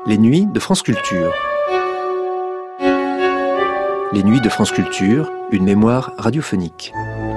Les nuits de France Culture. Les nuits de France Culture, une mémoire radiophonique.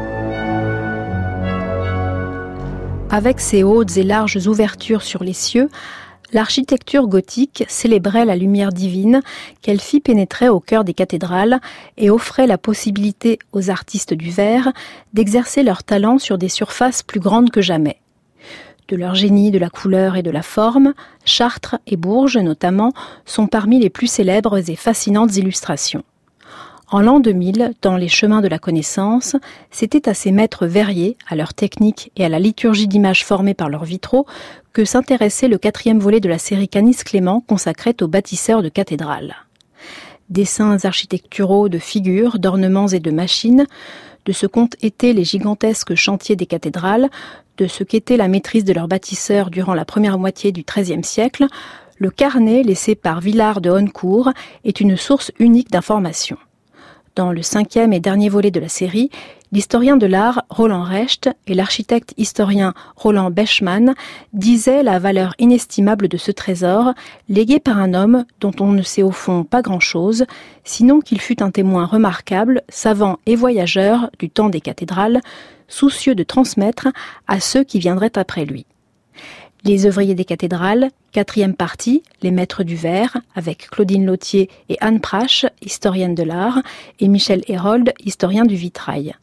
Avec ses hautes et larges ouvertures sur les cieux, l'architecture gothique célébrait la lumière divine qu'elle fit pénétrer au cœur des cathédrales et offrait la possibilité aux artistes du verre d'exercer leur talent sur des surfaces plus grandes que jamais. De leur génie de la couleur et de la forme, Chartres et Bourges, notamment, sont parmi les plus célèbres et fascinantes illustrations. En l'an 2000, dans les chemins de la connaissance, c'était à ces maîtres verriers, à leur technique et à la liturgie d'images formées par leurs vitraux, que s'intéressait le 4e volet de la série Canis-Clément consacrée aux bâtisseurs de cathédrales. Dessins architecturaux de figures, d'ornements et de machines, de ce qu'ont été les gigantesques chantiers des cathédrales, de ce qu'était la maîtrise de leurs bâtisseurs durant la première moitié du XIIIe siècle, le carnet laissé par Villard de Honnecourt est une source unique d'informations. Dans le 5e et dernier volet de la série, l'historien de l'art Roland Recht et l'architecte historien Roland Bechmann disaient la valeur inestimable de ce trésor, légué par un homme dont on ne sait au fond pas grand-chose, sinon qu'il fut un témoin remarquable, savant et voyageur du temps des cathédrales, soucieux de transmettre à ceux qui viendraient après lui. Les œuvriers des cathédrales, 4e partie, les maîtres du verre, avec Claudine Lautier et Anne Prache, historienne de l'art, et Michel Hérold, historien du vitrail.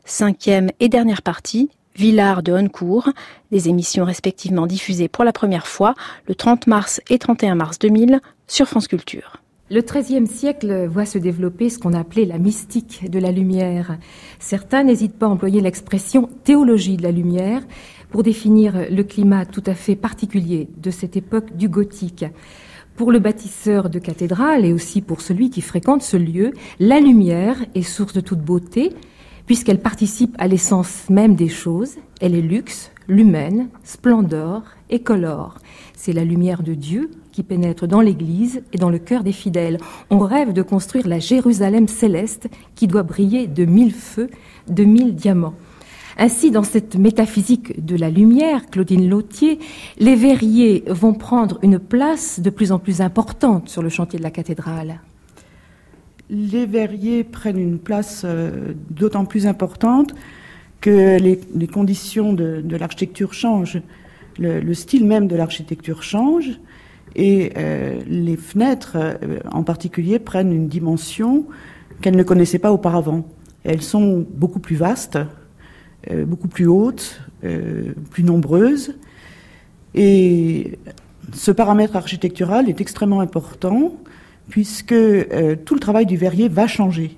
5e et dernière partie, Villard de Honnecourt, des émissions respectivement diffusées pour la première fois le 30 mars et 31 mars 2000 sur France Culture. Le XIIIe siècle voit se développer ce qu'on appelait la mystique de la lumière. Certains n'hésitent pas à employer l'expression théologie de la lumière pour définir le climat tout à fait particulier de cette époque du gothique. Pour le bâtisseur de cathédrale et aussi pour celui qui fréquente ce lieu, la lumière est source de toute beauté puisqu'elle participe à l'essence même des choses. Elle est luxe, lumène, splendeur et colore. C'est la lumière de Dieu qui pénètre dans l'Église et dans le cœur des fidèles. On rêve de construire la Jérusalem céleste qui doit briller de 1000 feux, de 1000 diamants. Ainsi, dans cette métaphysique de la lumière, Claudine Lautier, les verriers vont prendre une place de plus en plus importante sur le chantier de la cathédrale. Les verriers prennent une place d'autant plus importante que les conditions de l'architecture changent. Le style même de l'architecture change et les fenêtres, en particulier, prennent une dimension qu'elles ne connaissaient pas auparavant. Elles sont beaucoup plus vastes, beaucoup plus hautes, plus nombreuses. Et ce paramètre architectural est extrêmement important puisque tout le travail du verrier va changer.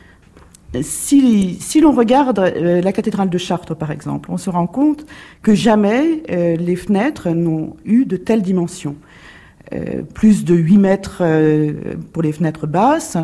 Si l'on regarde la cathédrale de Chartres, par exemple, on se rend compte que jamais les fenêtres n'ont eu de telles dimensions. Plus de 8 mètres pour les fenêtres basses,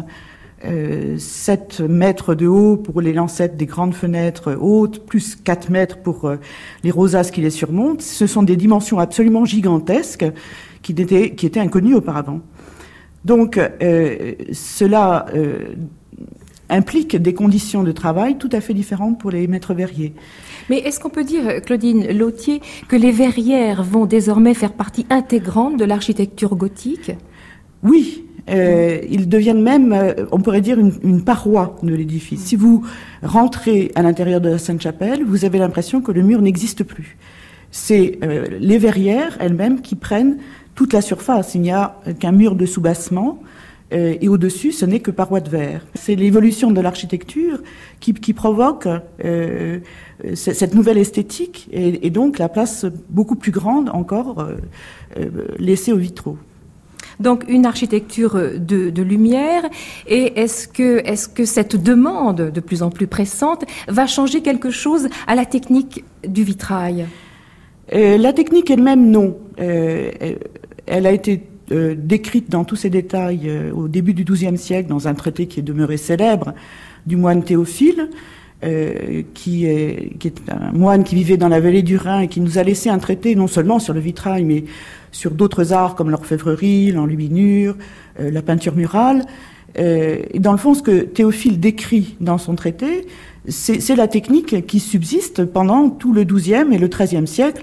7 mètres de haut pour les lancettes des grandes fenêtres hautes, plus 4 mètres pour les rosaces qui les surmontent. Ce sont des dimensions absolument gigantesques qui étaient inconnues auparavant. Donc cela implique des conditions de travail tout à fait différentes pour les maîtres verriers. Mais est-ce qu'on peut dire, Claudine Lautier, que les verrières vont désormais faire partie intégrante de l'architecture gothique ? Oui, ils deviennent même, on pourrait dire, une paroi de l'édifice. Si vous rentrez à l'intérieur de la Sainte-Chapelle, vous avez l'impression que le mur n'existe plus. C'est les verrières elles-mêmes qui prennent toute la surface. Il n'y a qu'un mur de soubassement. Et au-dessus, ce n'est que parois de verre. C'est l'évolution de l'architecture qui provoque cette nouvelle esthétique et donc la place beaucoup plus grande encore laissée aux vitraux. Donc une architecture de lumière, et est-ce que cette demande de plus en plus pressante va changer quelque chose à la technique du vitrail ? La technique elle-même, non. Elle a été décrite dans tous ses détails au début du XIIe siècle dans un traité qui est demeuré célèbre du moine Théophile, qui est un moine qui vivait dans la vallée du Rhin et qui nous a laissé un traité non seulement sur le vitrail mais sur d'autres arts comme l'orfèvrerie, l'enluminure, la peinture murale. Et dans le fond, ce que Théophile décrit dans son traité, c'est la technique qui subsiste pendant tout le XIIe et le XIIIe siècle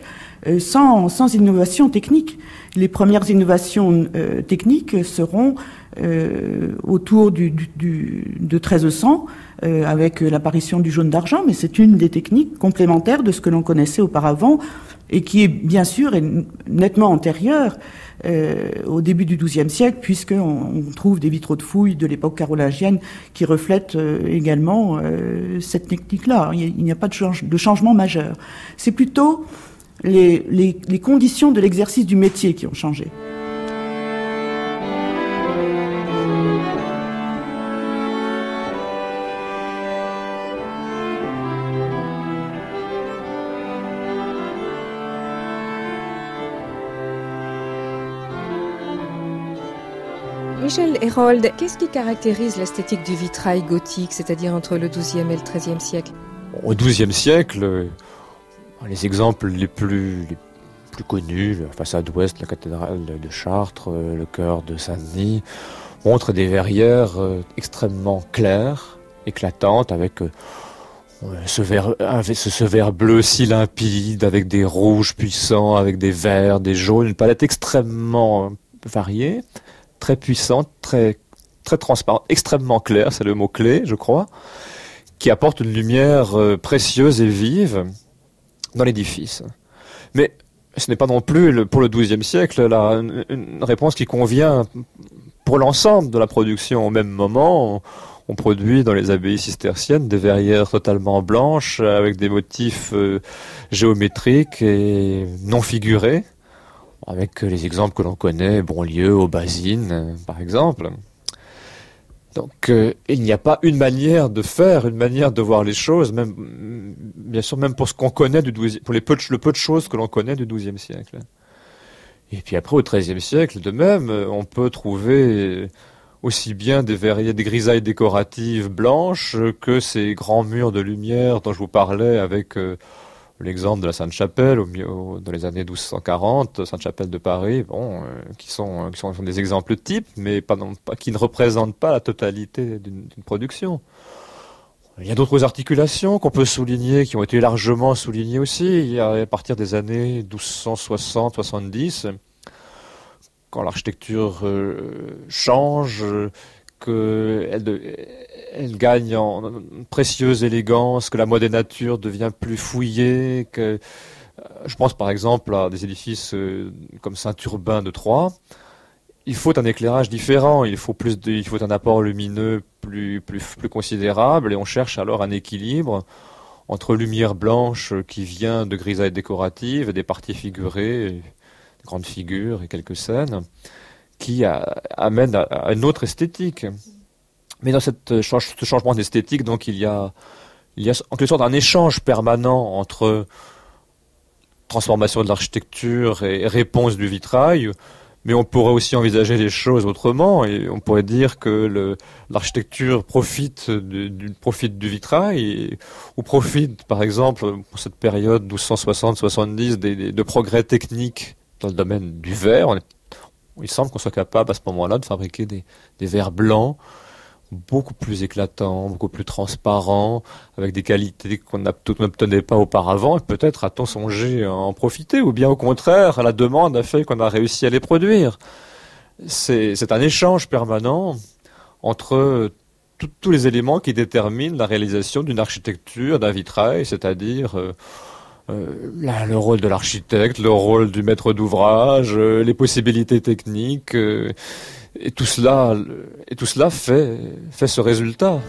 sans innovation technique. Les premières innovations techniques seront autour de 1300, avec l'apparition du jaune d'argent, mais c'est une des techniques complémentaires de ce que l'on connaissait auparavant et qui est bien sûr nettement antérieure au début du XIIe siècle, puisqu'on trouve des vitraux de fouilles de l'époque carolingienne qui reflètent également cette technique-là. Il n'y a pas de changement majeur. C'est plutôt les conditions de l'exercice du métier qui ont changé. Michel Hérold, qu'est-ce qui caractérise l'esthétique du vitrail gothique, c'est-à-dire entre le XIIe et le XIIIe siècle ? Au XIIe siècle, les exemples les plus connus, la façade ouest, la cathédrale de Chartres, le chœur de Saint-Denis, montrent des verrières extrêmement claires, éclatantes, avec ce vert bleu si limpide, avec des rouges puissants, avec des verts, des jaunes, une palette extrêmement variée, très puissante, très transparente, extrêmement claire, c'est le mot clé, je crois, qui apporte une lumière précieuse et vive dans l'édifice. Mais ce n'est pas non plus, pour le XIIe siècle, une réponse qui convient pour l'ensemble de la production. Au même moment, on produit dans les abbayes cisterciennes des verrières totalement blanches, avec des motifs géométriques et non figurés, avec les exemples que l'on connaît, Bonlieu, Aubazine, par exemple. Donc, il n'y a pas une manière de faire, une manière de voir les choses, même, bien sûr, même pour ce qu'on connaît pour le peu de choses que l'on connaît du XIIe siècle. Et puis après, au XIIIe siècle, de même, on peut trouver aussi bien des verrières, des grisailles décoratives blanches que ces grands murs de lumière dont je vous parlais avec l'exemple de la Sainte-Chapelle dans les années 1240, Sainte-Chapelle de Paris, qui sont des exemples types, mais qui ne représentent pas la totalité d'une production. Il y a d'autres articulations qu'on peut souligner, qui ont été largement soulignées aussi, à partir des années 1260-70, quand l'architecture change, qu'elle gagne en précieuse élégance, que la mode des natures devient plus fouillée, je pense par exemple à des édifices comme Saint-Urbain de Troyes. Il faut un éclairage différent, il faut un apport lumineux plus considérable, et on cherche alors un équilibre entre lumière blanche qui vient de grisailles décoratives, des parties figurées, des grandes figures et quelques scènes, qui amène à une autre esthétique. Mais dans ce changement d'esthétique, donc, il y a en quelque sorte un échange permanent entre transformation de l'architecture et réponse du vitrail, mais on pourrait aussi envisager les choses autrement, et on pourrait dire que l'architecture profite du vitrail, ou profite, par exemple, pour cette période 1260-70, de progrès techniques dans le domaine du verre. Il semble qu'on soit capable à ce moment-là de fabriquer des verres blancs beaucoup plus éclatants, beaucoup plus transparents, avec des qualités qu'on n'obtenait pas auparavant, et peut-être a-t-on songé à en profiter, ou bien au contraire, la demande a fait qu'on a réussi à les produire. C'est un échange permanent entre tous les éléments qui déterminent la réalisation d'une architecture, d'un vitrail, c'est-à-dire le rôle de l'architecte, le rôle du maître d'ouvrage, les possibilités techniques, et tout cela fait ce résultat.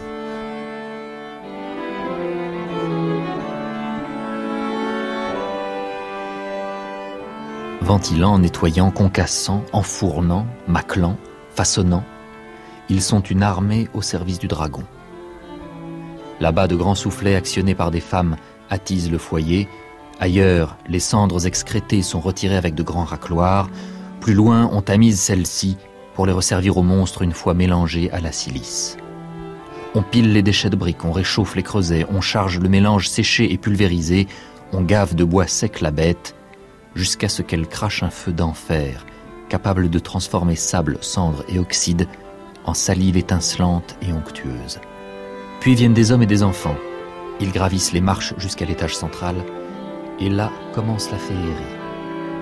Ventilant, nettoyant, concassant, enfournant, maclant, façonnant, ils sont une armée au service du dragon. Là-bas, de grands soufflets actionnés par des femmes attisent le foyer. Ailleurs, les cendres excrétées sont retirées avec de grands racloirs. Plus loin, on tamise celles-ci pour les resservir aux monstres une fois mélangées à la silice. On pile les déchets de briques, on réchauffe les creusets, on charge le mélange séché et pulvérisé, on gave de bois sec la bête, jusqu'à ce qu'elle crache un feu d'enfer, capable de transformer sable, cendre et oxyde en salive étincelante et onctueuse. Puis viennent des hommes et des enfants. Ils gravissent les marches jusqu'à l'étage central, et là commence la féerie.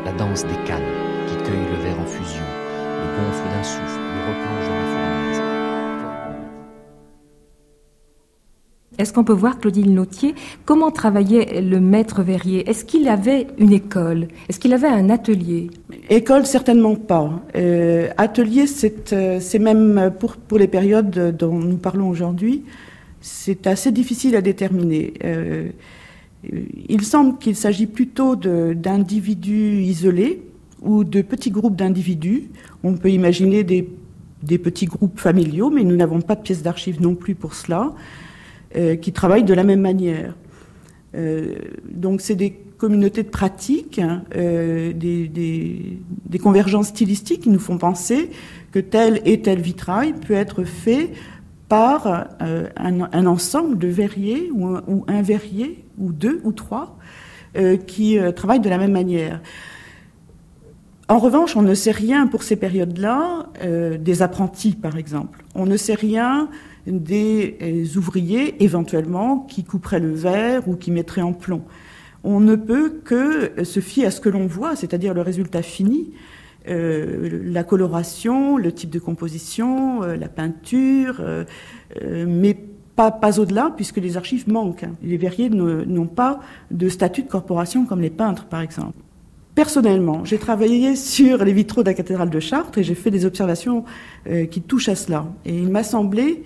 la danse des cannes qui cueillent le verre en fusion, le gonfle d'un souffle, le replonge dans la fournaise. Est-ce qu'on peut voir, Claudine Lautier, comment travaillait le maître verrier? Est-ce qu'il avait une école? Est-ce qu'il avait un atelier? École, certainement pas. Atelier, c'est même pour les périodes dont nous parlons aujourd'hui, c'est assez difficile à déterminer. Il semble qu'il s'agit plutôt d'individus isolés ou de petits groupes d'individus. On peut imaginer des petits groupes familiaux, mais nous n'avons pas de pièces d'archives non plus pour cela, qui travaillent de la même manière. Donc c'est des communautés de pratique, des convergences stylistiques qui nous font penser que tel et tel vitrail peut être fait par un ensemble de verriers ou un verrier ou deux ou trois qui travaillent de la même manière. En revanche, on ne sait rien pour ces périodes-là des apprentis, par exemple. On ne sait rien des ouvriers, éventuellement, qui couperaient le verre ou qui mettraient en plomb. On ne peut que se fier à ce que l'on voit, c'est-à-dire le résultat fini, la coloration, le type de composition, la peinture, mais pas au-delà, puisque les archives manquent. Les verriers n'ont pas de statut de corporation comme les peintres, par exemple. Personnellement, j'ai travaillé sur les vitraux de la cathédrale de Chartres et j'ai fait des observations qui touchent à cela. Et il m'a semblé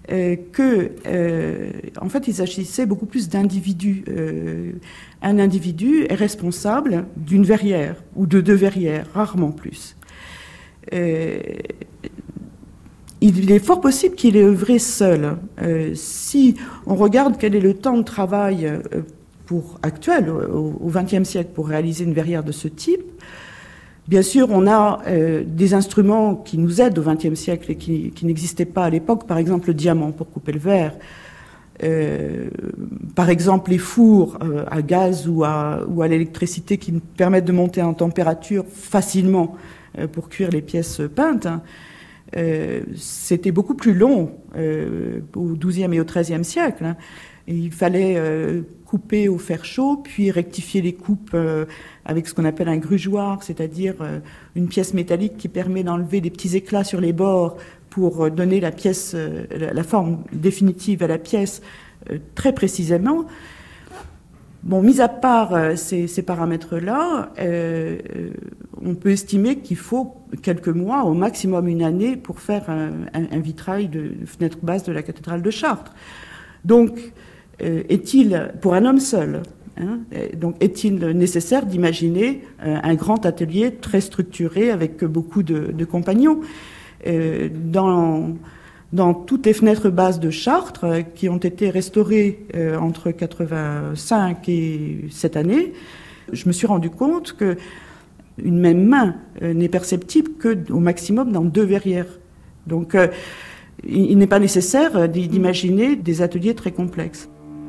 en fait, il s'agissait beaucoup plus d'individus. Un individu est responsable d'une verrière ou de deux verrières, rarement plus. Il est fort possible qu'il ait œuvré seul. Si on regarde quel est le temps de travail actuel au XXe siècle pour réaliser une verrière de ce type, bien sûr, on a des instruments qui nous aident au XXe siècle et qui n'existaient pas à l'époque. Par exemple, le diamant pour couper le verre. Par exemple, les fours à gaz ou à l'électricité qui nous permettent de monter en température facilement pour cuire les pièces peintes. C'était beaucoup plus long au XIIe et au XIIIe siècle. Et il fallait couper au fer chaud, puis rectifier les coupes avec ce qu'on appelle un grugeoir, c'est-à-dire une pièce métallique qui permet d'enlever des petits éclats sur les bords pour donner la pièce, la forme définitive à la pièce très précisément. Bon, mis à part ces paramètres-là, on peut estimer qu'il faut quelques mois, au maximum une année, pour faire un vitrail de fenêtre basse de la cathédrale de Chartres. Donc, est-il, pour un homme seul, donc est-il nécessaire d'imaginer un grand atelier très structuré avec beaucoup de compagnons dans toutes les fenêtres basses de Chartres qui ont été restaurées entre 85 et cette année, je me suis rendu compte que une même main n'est perceptible que au maximum dans deux verrières. Donc il n'est pas nécessaire d'imaginer des ateliers très complexes.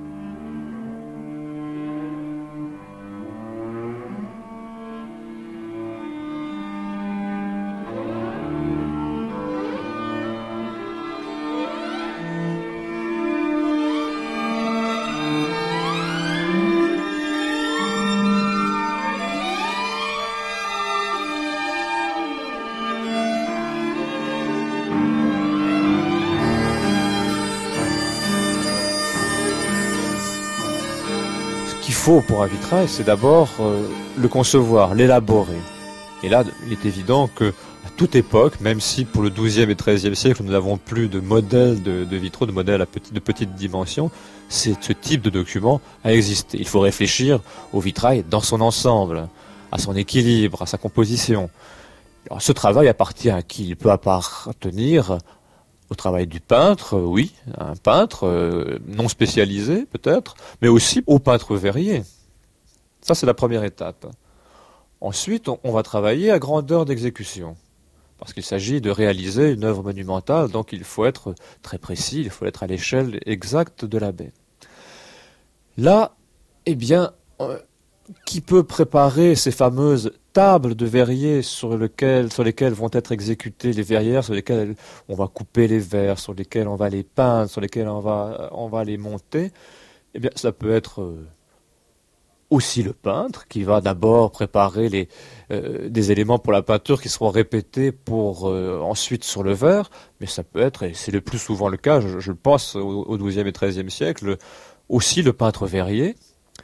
Faut pour un vitrail, c'est d'abord le concevoir, l'élaborer. Et là, il est évident que à toute époque, même si pour le XIIe et XIIIe siècle, nous n'avons plus de modèles de vitraux, de modèles de petite dimension, ce type de document a existé. Il faut réfléchir au vitrail dans son ensemble, à son équilibre, à sa composition. Alors, ce travail appartient à qui? Il peut appartenir au travail du peintre, oui, un peintre non spécialisé peut-être, mais aussi au peintre verrier. Ça, c'est la première étape. Ensuite, on va travailler à grandeur d'exécution, parce qu'il s'agit de réaliser une œuvre monumentale, donc il faut être très précis, il faut être à l'échelle exacte de la baie. Là, eh bien, qui peut préparer ces fameuses tables de verrier sur lesquelles vont être exécutées les verrières, sur lesquelles on va couper les verres, sur lesquelles on va les peindre, sur lesquelles on va les monter? Eh bien, ça peut être aussi le peintre, qui va d'abord préparer des éléments pour la peinture qui seront répétés pour ensuite sur le verre, mais ça peut être, et c'est le plus souvent le cas, je pense au XIIe et XIIIe siècle, aussi le peintre verrier,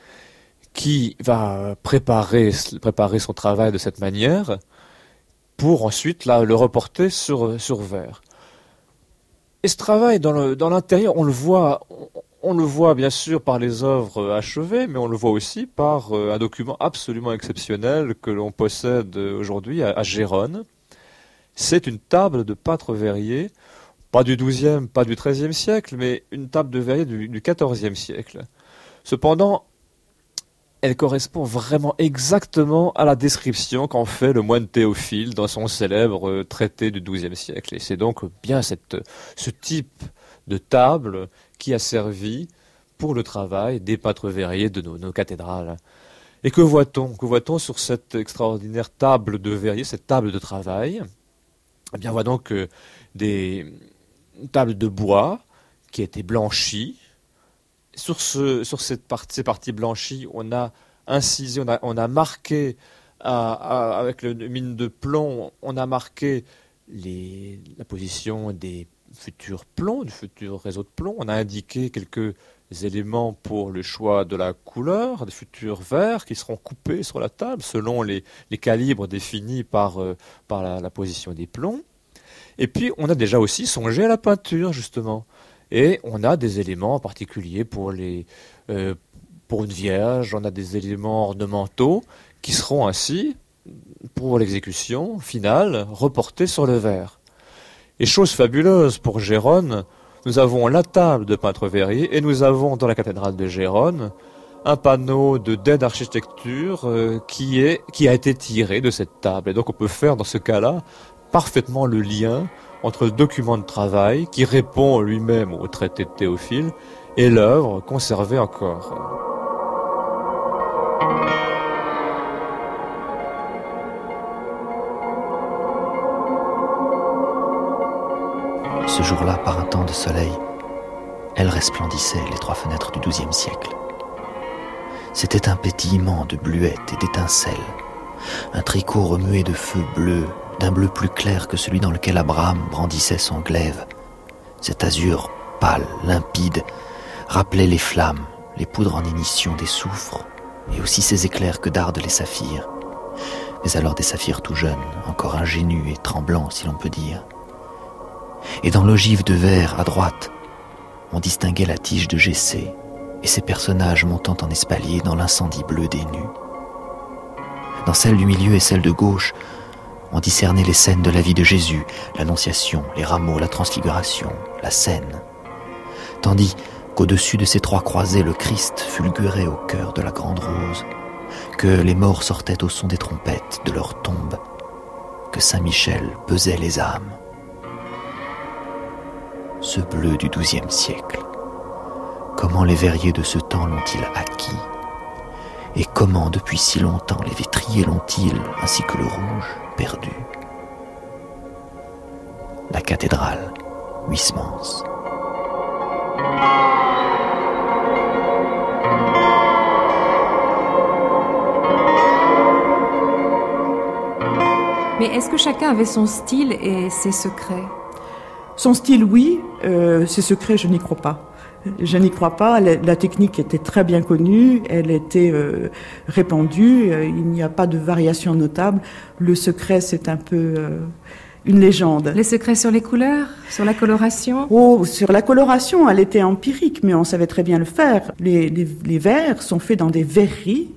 qui va préparer son travail de cette manière pour ensuite le reporter sur verre. Et ce travail dans l'intérieur, on le voit bien sûr par les œuvres achevées, mais on le voit aussi par un document absolument exceptionnel que l'on possède aujourd'hui à Gérone. C'est une table de peintre verrier, pas du XIIe, pas du XIIIe siècle, mais une table de verrier du XIVe siècle. Cependant, elle correspond vraiment exactement à la description qu'en fait le moine Théophile dans son célèbre traité du XIIe siècle. Et c'est donc bien ce type de table qui a servi pour le travail des peintres verriers de nos cathédrales. Et que voit-on ? Que voit-on sur cette extraordinaire table de verrier, cette table de travail ? Eh bien, on voit donc des tables de bois qui étaient blanchies. Sur ces parties blanchies, on a incisé, on a marqué avec le mine de plomb, on a marqué la position des futurs plombs, du futur réseau de plomb. On a indiqué quelques éléments pour le choix de la couleur, des futurs verres qui seront coupés sur la table selon les calibres définis par la position des plombs. Et puis, on a déjà aussi songé à la peinture, justement. Et on a des éléments particuliers pour une vierge, on a des éléments ornementaux qui seront ainsi, pour l'exécution finale, reportés sur le verre. Et chose fabuleuse pour Gérone, nous avons la table de peintre verrier et nous avons dans la cathédrale de Gérone un panneau de dais d'architecture qui a été tiré de cette table. Et donc on peut faire dans ce cas-là parfaitement le lien entre le document de travail qui répond lui-même au traité de Théophile et l'œuvre conservée encore. Ce jour-là, par un temps de soleil, elles resplendissaient, les 3 fenêtres du XIIe siècle. C'était un pétillement de bluettes et d'étincelles, un tricot remué de feu bleu, d'un bleu plus clair que celui dans lequel Abraham brandissait son glaive. Cet azur pâle, limpide, rappelait les flammes, les poudres en ignition des soufres, et aussi ces éclairs que dardent les saphirs. Mais alors des saphirs tout jeunes, encore ingénus et tremblants, si l'on peut dire. Et dans l'ogive de verre, à droite, on distinguait la tige de Jessé et ses personnages montant en espalier dans l'incendie bleu des nues. Dans celle du milieu et celle de gauche, on discernait les scènes de la vie de Jésus, l'Annonciation, les rameaux, la Transfiguration, la Seine. Tandis qu'au-dessus de ces 3 croisées, le Christ fulgurait au cœur de la grande rose, que les morts sortaient au son des trompettes de leur tombe, que Saint-Michel pesait les âmes. Ce bleu du XIIe siècle, comment les verriers de ce temps l'ont-ils acquis ? Et comment, depuis si longtemps, les vitriers l'ont-ils, ainsi que le rouge, perdu ? La cathédrale, Huysmans. Mais est-ce que chacun avait son style et ses secrets ? Son style, oui. Ses secrets, je n'y crois pas. Je n'y crois pas. La technique était très bien connue, elle était répandue, il n'y a pas de variation notable. Le secret, c'est un peu une légende. Les secrets sur les couleurs, sur la coloration ? Oh, sur la coloration, elle était empirique, mais on savait très bien le faire. Les verres sont faits dans des verreries,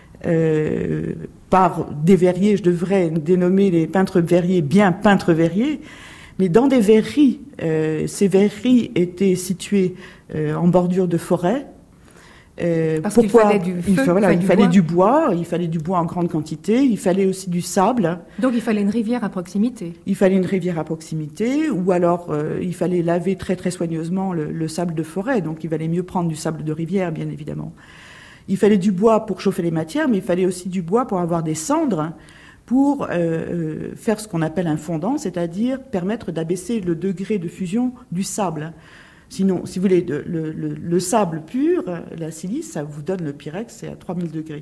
par des verriers, je devrais dénommer les peintres verriers bien peintres verriers, mais dans des verreries. Ces verreries étaient situées en bordure de forêt. Parce qu'il fallait du feu, il fallait du bois, il fallait du bois en grande quantité, il fallait aussi du sable. Donc il fallait une rivière à proximité. Il fallait une rivière à proximité, ou alors il fallait laver très très soigneusement le sable de forêt, donc il valait mieux prendre du sable de rivière, bien évidemment. Il fallait du bois pour chauffer les matières, mais il fallait aussi du bois pour avoir des cendres, pour faire ce qu'on appelle un fondant, c'est-à-dire permettre d'abaisser le degré de fusion du sable. Sinon, si vous voulez, le sable pur, la silice, ça vous donne le pyrex, c'est à 3000 degrés.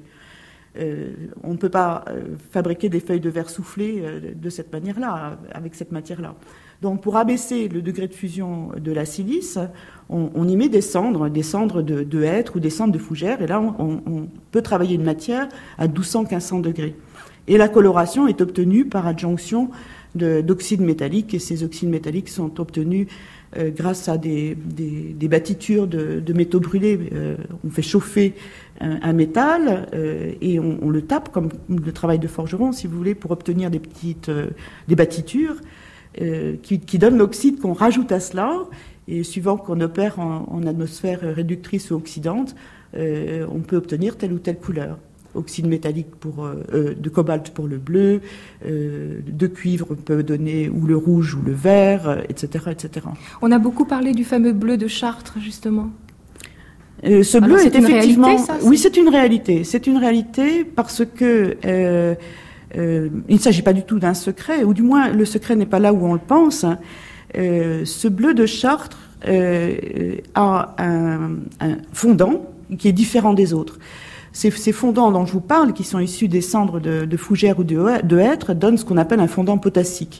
On ne peut pas fabriquer des feuilles de verre soufflées de cette manière-là, avec cette matière-là. Donc, pour abaisser le degré de fusion de la silice, on y met des cendres de hêtre ou des cendres de fougère, et là, on peut travailler une matière à 1200-1500 degrés. Et la coloration est obtenue par adjonction d'oxydes métalliques, et ces oxydes métalliques sont obtenus grâce à des battitures de métaux brûlés. On fait chauffer un métal et on le tape comme le travail de forgeron, si vous voulez, pour obtenir des battitures qui donnent l'oxyde qu'on rajoute à cela. Et suivant qu'on opère en atmosphère réductrice ou oxydante, on peut obtenir telle ou telle couleur. Oxyde métallique de cobalt pour le bleu, de cuivre peut donner ou le rouge ou le vert, etc., etc. On a beaucoup parlé du fameux bleu de Chartres, justement. Ce bleu est effectivement... Réalité, ça, oui, c'est une réalité. C'est une réalité parce que il ne s'agit pas du tout d'un secret, ou du moins le secret n'est pas là où on le pense. Ce bleu de Chartres a un fondant qui est différent des autres. Ces fondants dont je vous parle, qui sont issus des cendres de fougère ou de hêtre, donnent ce qu'on appelle un fondant potassique.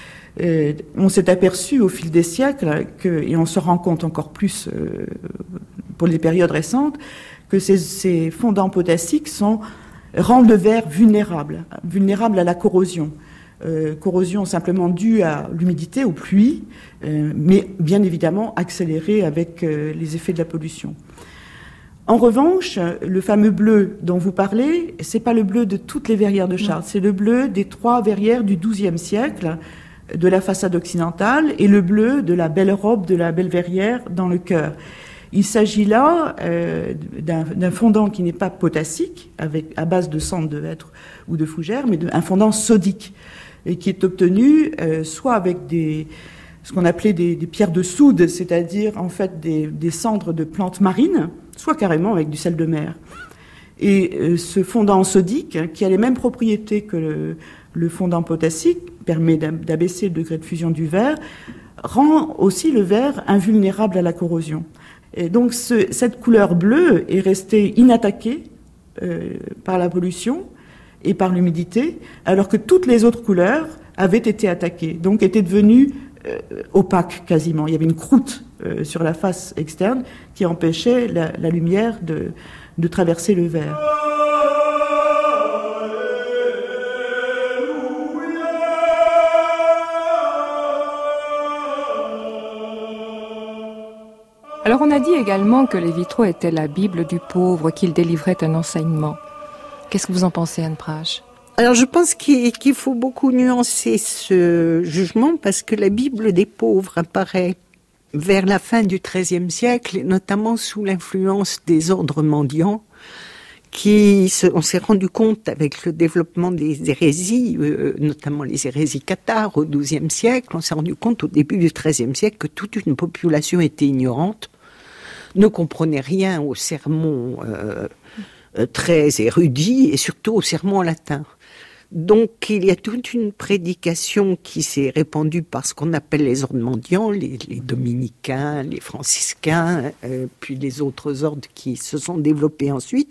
On s'est aperçu au fil des siècles, et on se rend compte encore plus pour les périodes récentes, que ces fondants potassiques rendent le verre vulnérable à la corrosion. Corrosion simplement due à l'humidité, aux pluies, mais bien évidemment accélérée avec les effets de la pollution. En revanche, le fameux bleu dont vous parlez, c'est pas le bleu de toutes les verrières de Chartres, c'est le bleu des 3 verrières du XIIe siècle, de la façade occidentale, et le bleu de la belle robe de la belle verrière dans le chœur. Il s'agit là d'un fondant qui n'est pas potassique, à base de cendres de hêtre ou de fougère, mais un fondant sodique, et qui est obtenu soit avec ce qu'on appelait des pierres de soude, c'est-à-dire en fait des cendres de plantes marines, soit carrément avec du sel de mer. Et ce fondant sodique, qui a les mêmes propriétés que le fondant potassique, permet d'abaisser le degré de fusion du verre, rend aussi le verre invulnérable à la corrosion. Et donc cette couleur bleue est restée inattaquée par la pollution et par l'humidité, alors que toutes les autres couleurs avaient été attaquées, donc étaient devenues opaques quasiment. Il y avait une croûte sur la face externe qui empêchait la lumière de traverser le verre. Alors on a dit également que les vitraux étaient la Bible du pauvre, qu'ils délivraient un enseignement. Qu'est-ce que vous en pensez, Anne Prache ? Alors je pense qu'il faut beaucoup nuancer ce jugement parce que la Bible des pauvres apparaît vers la fin du XIIIe siècle, et notamment sous l'influence des ordres mendiants, on s'est rendu compte avec le développement des hérésies, notamment les hérésies cathares au XIIe siècle, on s'est rendu compte au début du XIIIe siècle que toute une population était ignorante, ne comprenait rien aux sermons très érudits et surtout aux sermons en latin. Donc il y a toute une prédication qui s'est répandue par ce qu'on appelle les ordres mendiants, les dominicains, les franciscains, puis les autres ordres qui se sont développés ensuite,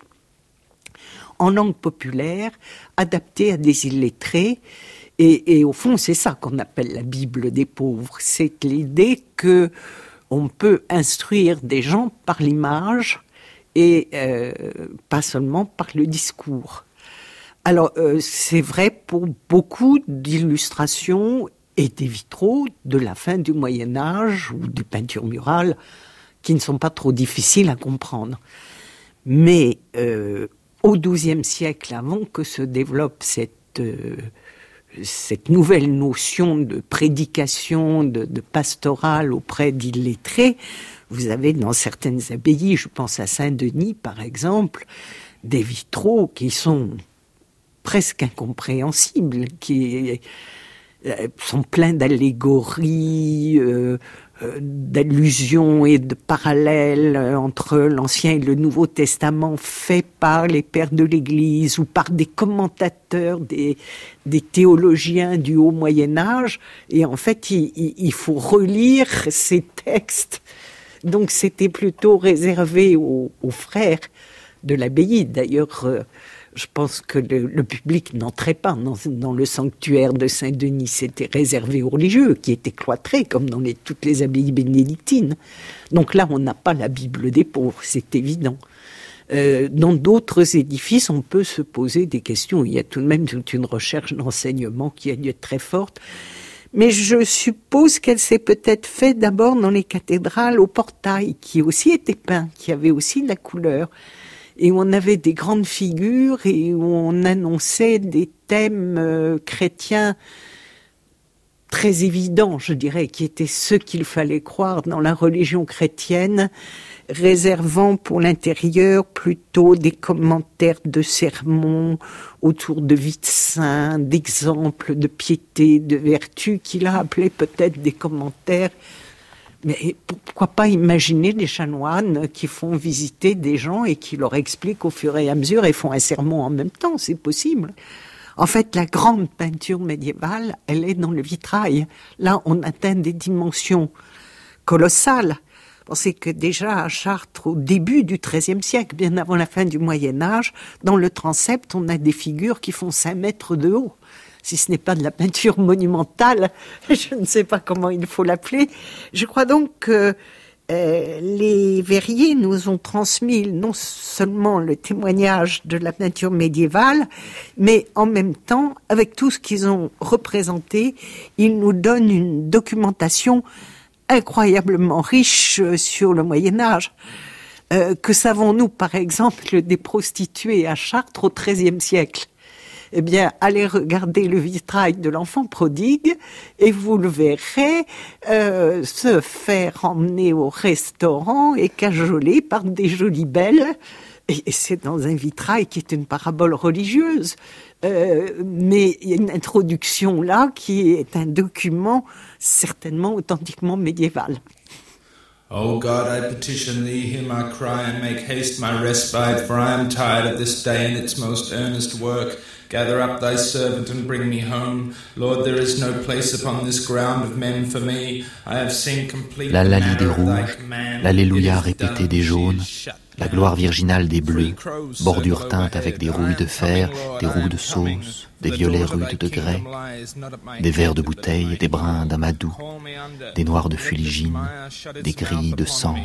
en langue populaire, adaptée à des illettrés. Et au fond, c'est ça qu'on appelle la Bible des pauvres. C'est l'idée que on peut instruire des gens par l'image et pas seulement par le discours. Alors, c'est vrai pour beaucoup d'illustrations et des vitraux de la fin du Moyen-Âge ou des peintures murales qui ne sont pas trop difficiles à comprendre. Mais au XIIe siècle, avant que se développe cette nouvelle notion de prédication, de pastorale auprès d'illettrés, vous avez dans certaines abbayes, je pense à Saint-Denis par exemple, des vitraux qui sont presque incompréhensibles, qui sont pleins d'allégories, d'allusions et de parallèles entre l'Ancien et le Nouveau Testament faits par les pères de l'Église ou par des commentateurs, des théologiens du Haut Moyen-Âge. Et en fait, il faut relire ces textes Donc c'était plutôt réservé aux frères de l'abbaye. D'ailleurs, je pense que le public n'entrait pas dans le sanctuaire de Saint-Denis. C'était réservé aux religieux, qui étaient cloîtrés, comme dans toutes les abbayes bénédictines. Donc là, on n'a pas la Bible des pauvres, c'est évident. Dans d'autres édifices, on peut se poser des questions. Il y a tout de même toute une recherche d'enseignement qui a dû être très forte. Mais je suppose qu'elle s'est peut-être faite d'abord dans les cathédrales au portail, qui aussi étaient peints, qui avaient aussi de la couleur. Et où on avait des grandes figures et où on annonçait des thèmes chrétiens très évidents, je dirais, qui étaient ceux qu'il fallait croire dans la religion chrétienne, réservant pour l'intérieur plutôt des commentaires de sermons autour de vies de saints, d'exemples de piété, de vertu, qu'il a appelé peut-être des commentaires. Mais pourquoi pas imaginer des chanoines qui font visiter des gens et qui leur expliquent au fur et à mesure et font un sermon en même temps, c'est possible. En fait, la grande peinture médiévale, elle est dans le vitrail. Là, on atteint des dimensions colossales. Pensez que déjà à Chartres, au début du XIIIe siècle, bien avant la fin du Moyen-Âge, dans le transept, on a des figures qui font 5 mètres de haut. Si ce n'est pas de la peinture monumentale, je ne sais pas comment il faut l'appeler. Je crois donc que les Verrier nous ont transmis non seulement le témoignage de la peinture médiévale, mais en même temps, avec tout ce qu'ils ont représenté, ils nous donnent une documentation incroyablement riche sur le Moyen-Âge. Que savons-nous, par exemple, des prostituées à Chartres au XIIIe siècle ? Eh bien, allez regarder le vitrail de l'enfant prodigue et vous le verrez se faire emmener au restaurant et cajoler par des jolies belles. Et c'est dans un vitrail qui est une parabole religieuse. Mais il y a une introduction là qui est un document certainement authentiquement médiéval. O God, I petition thee, hear my cry, and make haste my respite, for I am tired of this day and its most earnest work. Gather up thy servant and bring me home. Lord, there is no place upon this ground of men for me. I have seen complete La lalie des rouges, l'alléluia répété des jaunes, la gloire virginale des bleus, bordure teinte avec des rouilles de fer, des roues de sauce, des violets rudes de grès, des verts de bouteille, des brins d'amadou, des noirs de fuligine, des grilles de cendre.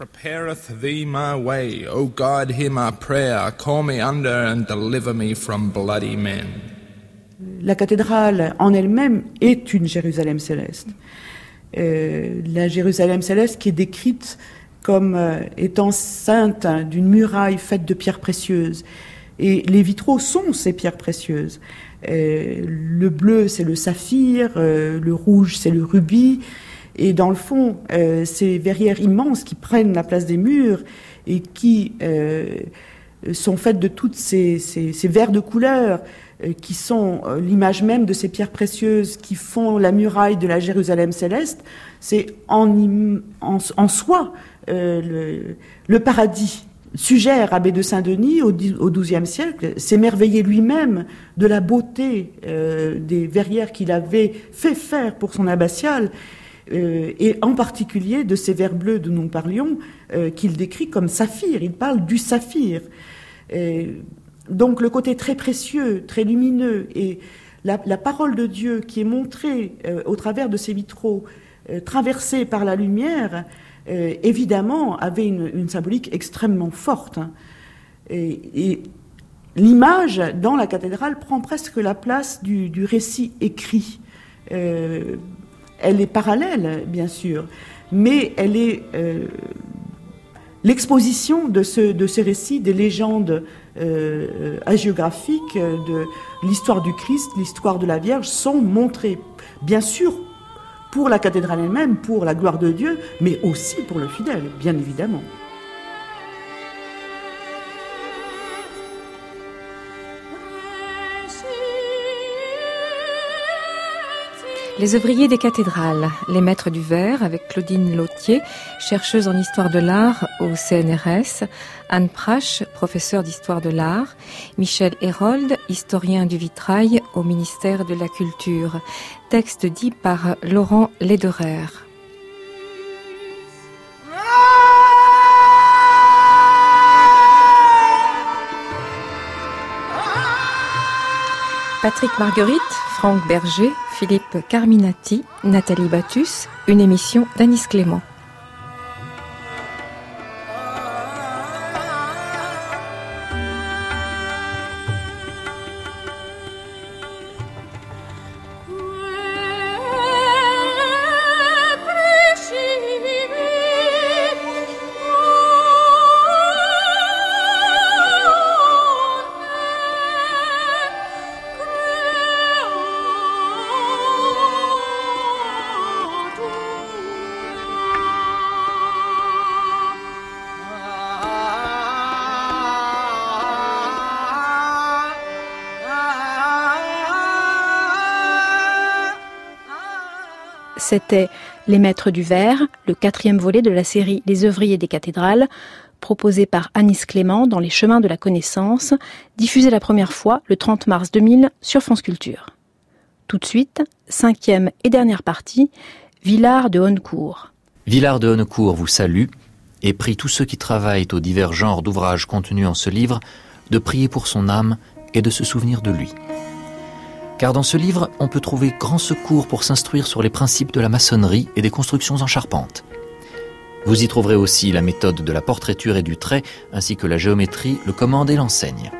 O God, hear my prayer, call me under and deliver me from bloody men. La cathédrale en elle-même est une Jérusalem céleste. La Jérusalem céleste qui est décrite comme étant ceinte d'une muraille faite de pierres précieuses. Et les vitraux sont ces pierres précieuses. Le bleu, c'est le saphir, le rouge, c'est le rubis. Et dans le fond, ces verrières immenses qui prennent la place des murs et qui sont faites de toutes ces verres de couleur qui sont l'image même de ces pierres précieuses qui font la muraille de la Jérusalem céleste, c'est en soi le paradis. Suger, abbé de Saint-Denis, au XIIe siècle, s'émerveillait lui-même de la beauté des verrières qu'il avait fait faire pour son abbatiale, et en particulier de ces verres bleus dont nous parlions, qu'il décrit comme saphir. Il parle du saphir. Donc le côté très précieux, très lumineux, et la parole de Dieu qui est montrée au travers de ces vitraux, traversée par la lumière, évidemment, avait une symbolique extrêmement forte. Et l'image, dans la cathédrale, prend presque la place du récit écrit. Elle est parallèle, bien sûr, mais elle est l'exposition de ces récits, des légendes hagiographiques, de l'histoire du Christ, l'histoire de la Vierge, sont montrées, bien sûr, pour la cathédrale elle-même, pour la gloire de Dieu, mais aussi pour le fidèle, bien évidemment. Les ouvriers des cathédrales, les maîtres du verre avec Claudine Lautier, chercheuse en histoire de l'art au CNRS, Anne Prache, professeure d'histoire de l'art, Michel Hérold, historien du vitrail au ministère de la Culture. Texte dit par Laurent Lederer. Patrick Marguerite, Franck Berger, Philippe Carminati, Nathalie Battus, une émission d'Anis Clément. C'était Les Maîtres du Vers, le 4e volet de la série Les œuvriers des cathédrales, proposé par Anis Clément dans Les Chemins de la Connaissance, diffusé la première fois le 30 mars 2000 sur France Culture. Tout de suite, 5e et dernière partie, Villard de Honnecourt. Villard de Honnecourt vous salue et prie tous ceux qui travaillent aux divers genres d'ouvrages contenus en ce livre de prier pour son âme et de se souvenir de lui. Car dans ce livre, on peut trouver grand secours pour s'instruire sur les principes de la maçonnerie et des constructions en charpente. Vous y trouverez aussi la méthode de la portraiture et du trait, ainsi que la géométrie, le commande et l'enseigne.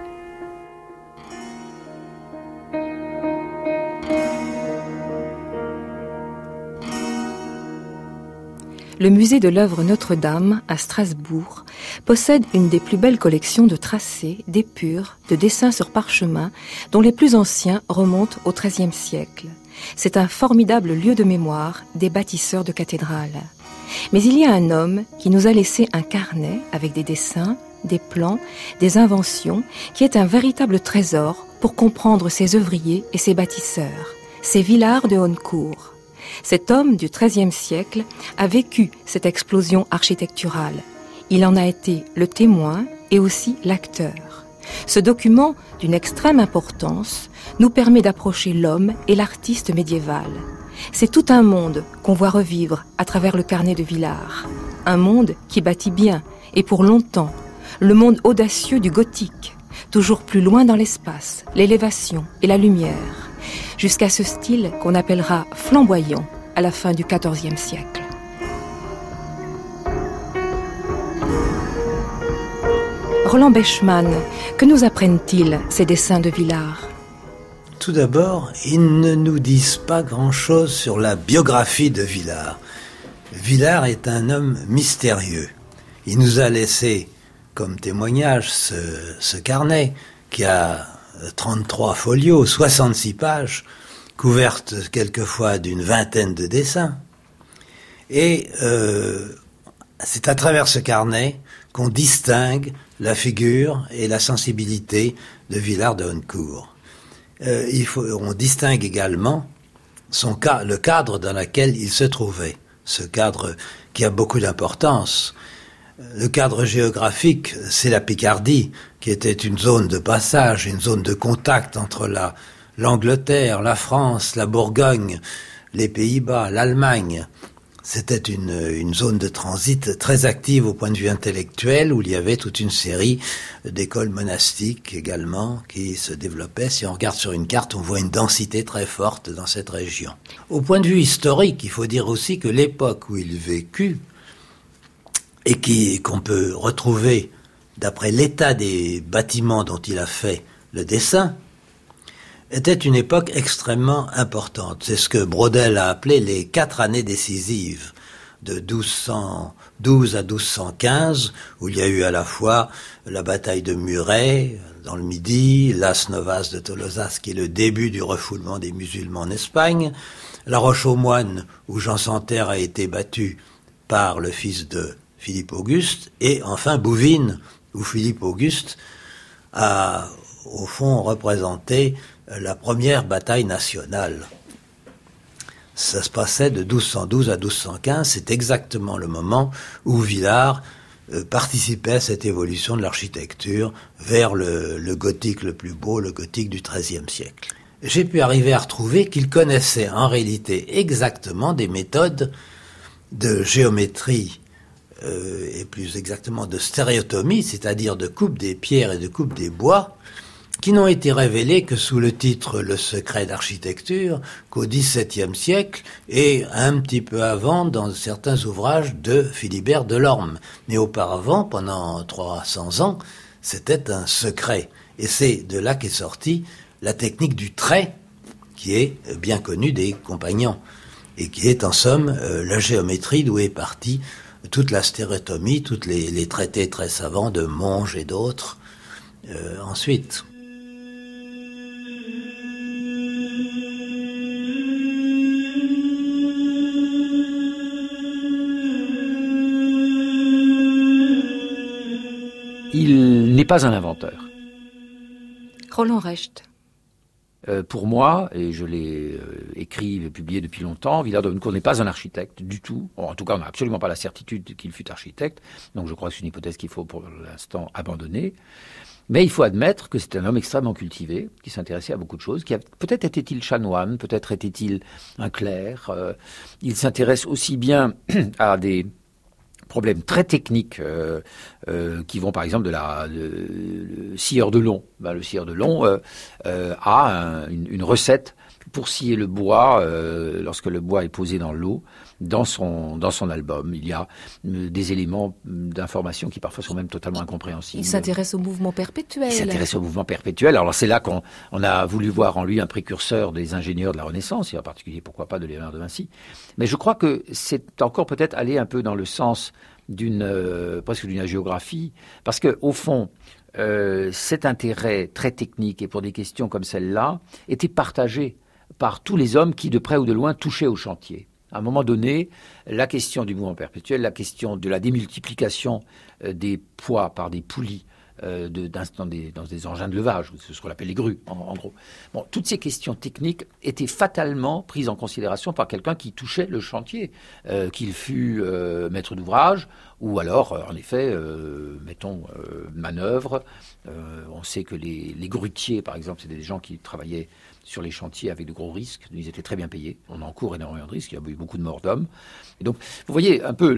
Le musée de l'œuvre Notre-Dame, à Strasbourg, possède une des plus belles collections de tracés, d'épures, de dessins sur parchemin, dont les plus anciens remontent au XIIIe siècle. C'est un formidable lieu de mémoire des bâtisseurs de cathédrales. Mais il y a un homme qui nous a laissé un carnet avec des dessins, des plans, des inventions, qui est un véritable trésor pour comprendre ses œuvriers et ses bâtisseurs. C'est Villard de Honnecourt. Cet homme du XIIIe siècle a vécu cette explosion architecturale. Il en a été le témoin et aussi l'acteur. Ce document, d'une extrême importance, nous permet d'approcher l'homme et l'artiste médiéval. C'est tout un monde qu'on voit revivre à travers le carnet de Villard. Un monde qui bâtit bien et pour longtemps. Le monde audacieux du gothique, toujours plus loin dans l'espace, l'élévation et la lumière. Jusqu'à ce style qu'on appellera flamboyant à la fin du XIVe siècle. Roland Bechmann, que nous apprennent-ils ces dessins de Villard ? Tout d'abord, ils ne nous disent pas grand-chose sur la biographie de Villard. Villard est un homme mystérieux. Il nous a laissé comme témoignage ce carnet qui a 33 folios, 66 pages, couvertes quelquefois d'une vingtaine de dessins. Et c'est à travers ce carnet qu'on distingue la figure et la sensibilité de Villard de Honnecourt. On distingue également le cadre dans lequel il se trouvait, ce cadre qui a beaucoup d'importance. Le cadre géographique, c'est la Picardie, qui était une zone de passage, une zone de contact entre l'Angleterre, la France, la Bourgogne, les Pays-Bas, l'Allemagne. C'était une zone de transit très active au point de vue intellectuel, où il y avait toute une série d'écoles monastiques également qui se développaient. Si on regarde sur une carte, on voit une densité très forte dans cette région. Au point de vue historique, il faut dire aussi que l'époque où il vécut, et qu'on peut retrouver d'après l'état des bâtiments dont il a fait le dessin, était une époque extrêmement importante. C'est ce que Braudel a appelé les 4 années décisives, de 1212 à 1215, où il y a eu à la fois la bataille de Muret, dans le Midi, Las Novas de Tolosas, qui est le début du refoulement des musulmans en Espagne, La Roche-aux-Moines, où Jean Santerre a été battu par le fils de Philippe Auguste, et enfin Bouvines, où Philippe Auguste a, au fond, représenté la première bataille nationale. Ça se passait de 1212 à 1215, c'est exactement le moment où Villard participait à cette évolution de l'architecture vers le gothique le plus beau, le gothique du XIIIe siècle. J'ai pu arriver à retrouver qu'il connaissait en réalité exactement des méthodes de géométrie et plus exactement de stéréotomie, c'est-à-dire de coupe des pierres et de coupe des bois, qui n'ont été révélés que sous le titre Le secret d'architecture qu'au XVIIe siècle et un petit peu avant dans certains ouvrages de Philibert Delorme. Mais auparavant, pendant 300 ans, c'était un secret. Et c'est de là qu'est sortie la technique du trait, qui est bien connue des compagnons, et qui est en somme la géométrie d'où est partie toute la stéréotomie, tous les traités très savants de Monge et d'autres ensuite. Il n'est pas un inventeur. Roland Recht. Pour moi, et je l'ai écrit et publié depuis longtemps, Villard de Honnecourt n'est pas un architecte du tout. Bon, en tout cas, on n'a absolument pas la certitude qu'il fut architecte. Donc je crois que c'est une hypothèse qu'il faut pour l'instant abandonner. Mais il faut admettre que c'est un homme extrêmement cultivé, qui s'intéressait à beaucoup de choses. Peut-être était-il chanoine, peut-être était-il un clerc. Il s'intéresse aussi bien à des problèmes très techniques qui vont par exemple le scieur de long. Le scieur de long a une recette pour scier le bois lorsque le bois est posé dans l'eau. Dans son album, il y a des éléments d'information qui parfois sont même totalement incompréhensibles. Il s'intéresse au mouvement perpétuel. Il s'intéresse au mouvement perpétuel. Alors c'est là qu'on a voulu voir en lui un précurseur des ingénieurs de la Renaissance, et en particulier, pourquoi pas, de Léonard de Vinci. Mais je crois que c'est encore peut-être aller un peu dans le sens presque d'une hagiographie, parce que au fond, cet intérêt très technique, et pour des questions comme celle-là, était partagé par tous les hommes qui, de près ou de loin, touchaient au chantier. À un moment donné, la question du mouvement perpétuel, la question de la démultiplication des poids par des poulies dans des engins de levage, c'est ce qu'on appelle les grues, en gros. Bon, toutes ces questions techniques étaient fatalement prises en considération par quelqu'un qui touchait le chantier, qu'il fût maître d'ouvrage, ou alors, en effet, manœuvre. On sait que les grutiers, par exemple, c'était des gens qui travaillaient sur les chantiers avec de gros risques. Ils étaient très bien payés. On encourt énormément de risques. Il y a eu beaucoup de morts d'hommes. Et donc, vous voyez un peu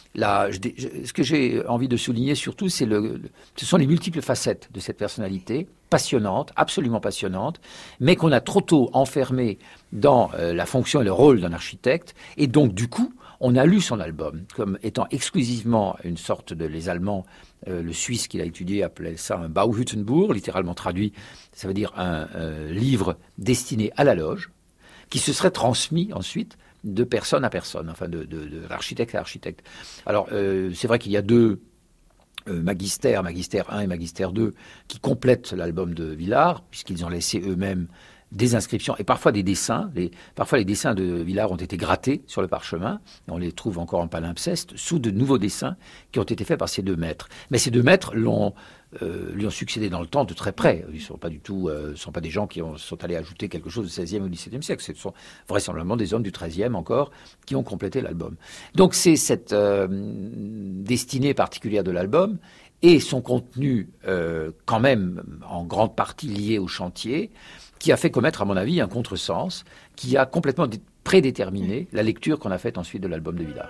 ce que j'ai envie de souligner surtout, ce sont les multiples facettes de cette personnalité passionnante, absolument passionnante, mais qu'on a trop tôt enfermée dans la fonction et le rôle d'un architecte. Et donc, du coup, on a lu son album comme étant exclusivement une sorte de... Les Allemands, le Suisse qu'il a étudié appelait ça un Bauhüttenbuch, littéralement traduit, ça veut dire un livre destiné à la loge, qui se serait transmis ensuite de personne à personne, enfin de l'architecte à architecte. Alors, c'est vrai qu'il y a deux magistères 1 et magistère 2, qui complètent l'album de Villard, puisqu'ils ont laissé eux-mêmes des inscriptions et parfois des dessins. Parfois, les dessins de Villard ont été grattés sur le parchemin. Et on les trouve encore en palimpseste sous de nouveaux dessins qui ont été faits par ces deux maîtres. Mais ces deux maîtres lui ont succédé dans le temps de très près. Ils ne sont pas du tout, sont pas des gens qui sont allés ajouter quelque chose du XVIe ou du XVIIe siècle. Ce sont vraisemblablement des hommes du XIIIe encore qui ont complété l'album. Donc c'est cette destinée particulière de l'album et son contenu quand même en grande partie lié au chantier, qui a fait commettre, à mon avis, un contresens, qui a complètement prédéterminé la lecture qu'on a faite ensuite de l'album de Villard.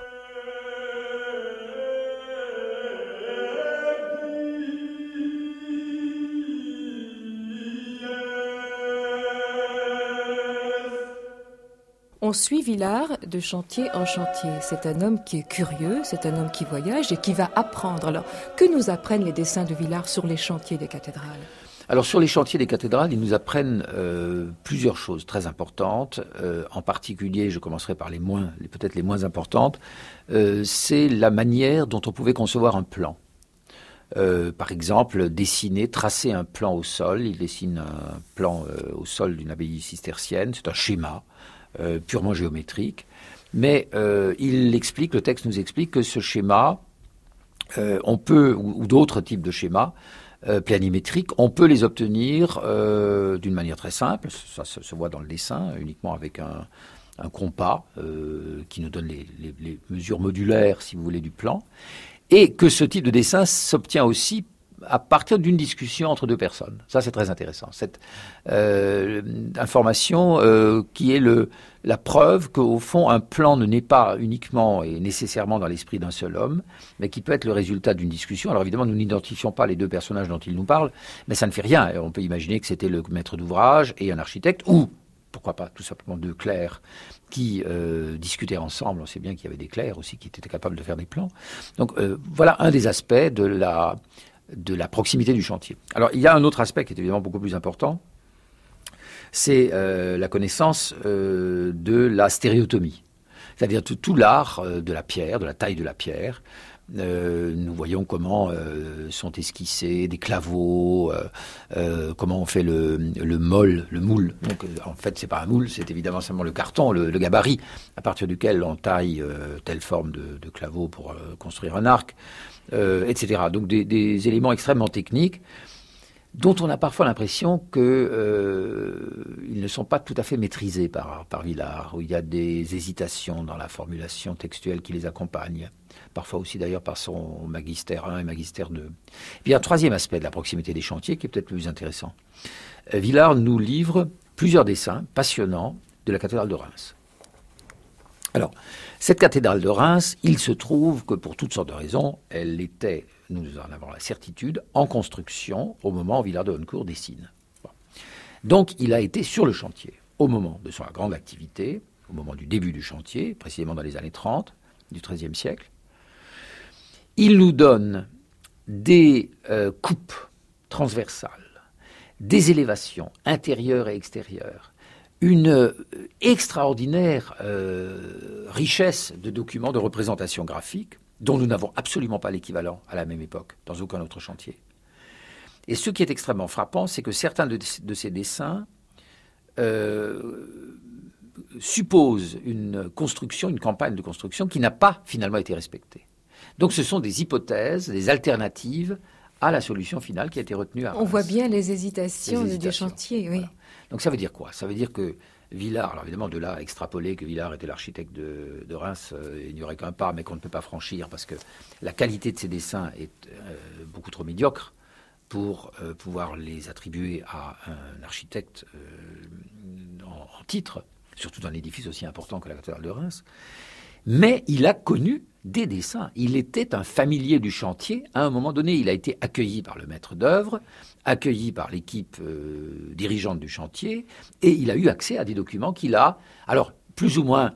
On suit Villard de chantier en chantier. C'est un homme qui est curieux, c'est un homme qui voyage et qui va apprendre. Alors, que nous apprennent les dessins de Villard sur les chantiers des cathédrales ? Alors sur les chantiers des cathédrales, ils nous apprennent plusieurs choses très importantes. En particulier, je commencerai par peut-être les moins importantes. C'est la manière dont on pouvait concevoir un plan. Par exemple, tracer un plan au sol. Il dessine un plan au sol d'une abbaye cistercienne. C'est un schéma purement géométrique. Mais le texte nous explique que ce schéma, on peut, ou d'autres types de schémas, planimétriques, on peut les obtenir d'une manière très simple. Ça se voit dans le dessin, uniquement avec un compas qui nous donne les mesures modulaires, si vous voulez, du plan. Et que ce type de dessin s'obtient aussi à partir d'une discussion entre deux personnes. Ça, c'est très intéressant. Cette information qui est la preuve qu'au fond, un plan ne naît pas uniquement et nécessairement dans l'esprit d'un seul homme, mais qui peut être le résultat d'une discussion. Alors évidemment, nous n'identifions pas les deux personnages dont il nous parle, mais ça ne fait rien. On peut imaginer que c'était le maître d'ouvrage et un architecte, ou pourquoi pas tout simplement deux clercs qui discutaient ensemble. On sait bien qu'il y avait des clercs aussi qui étaient capables de faire des plans. Donc voilà un des aspects de la proximité du chantier. Alors il y a un autre aspect qui est évidemment beaucoup plus important, c'est la connaissance de la stéréotomie. C'est-à-dire tout l'art de la pierre, de la taille de la pierre. Nous voyons comment sont esquissés des claveaux, comment on fait le moule. Donc, en fait, c'est pas un moule, c'est évidemment seulement le carton, le gabarit, à partir duquel on taille telle forme de claveau pour construire un arc, etc. Donc des éléments extrêmement techniques dont on a parfois l'impression qu'ils ne sont pas tout à fait maîtrisés par Villard, où il y a des hésitations dans la formulation textuelle qui les accompagne, parfois aussi d'ailleurs par son Magister 1 et Magister 2. Et puis il y a un troisième aspect de la proximité des chantiers qui est peut-être plus intéressant. Villard nous livre plusieurs dessins passionnants de la cathédrale de Reims. Alors, cette cathédrale de Reims, il se trouve que pour toutes sortes de raisons, elle était, nous en avons la certitude, en construction au moment où Villard de Honnecourt dessine. Bon. Donc il a été sur le chantier au moment de sa grande activité, au moment du début du chantier, précisément dans les années 30 du XIIIe siècle. Il nous donne des coupes transversales, des élévations intérieures et extérieures, une extraordinaire richesse de documents de représentation graphique dont nous n'avons absolument pas l'équivalent à la même époque, dans aucun autre chantier. Et ce qui est extrêmement frappant, c'est que certains de ces dessins supposent une construction, une campagne de construction qui n'a pas finalement été respectée. Donc ce sont des hypothèses, des alternatives à la solution finale qui a été retenue à Reims. On voit bien les hésitations du chantier, oui. Voilà. Donc ça veut dire quoi? Ça veut dire que Villard, alors évidemment de là à extrapoler que Villard était l'architecte de Reims, il n'y aurait qu'un pas, mais qu'on ne peut pas franchir parce que la qualité de ses dessins est beaucoup trop médiocre pour pouvoir les attribuer à un architecte en titre, surtout dans un édifice aussi important que la cathédrale de Reims. Mais il a connu des dessins. Il était un familier du chantier. À un moment donné, il a été accueilli par le maître d'œuvre, accueilli par l'équipe dirigeante du chantier, et il a eu accès à des documents qu'il a, alors plus ou moins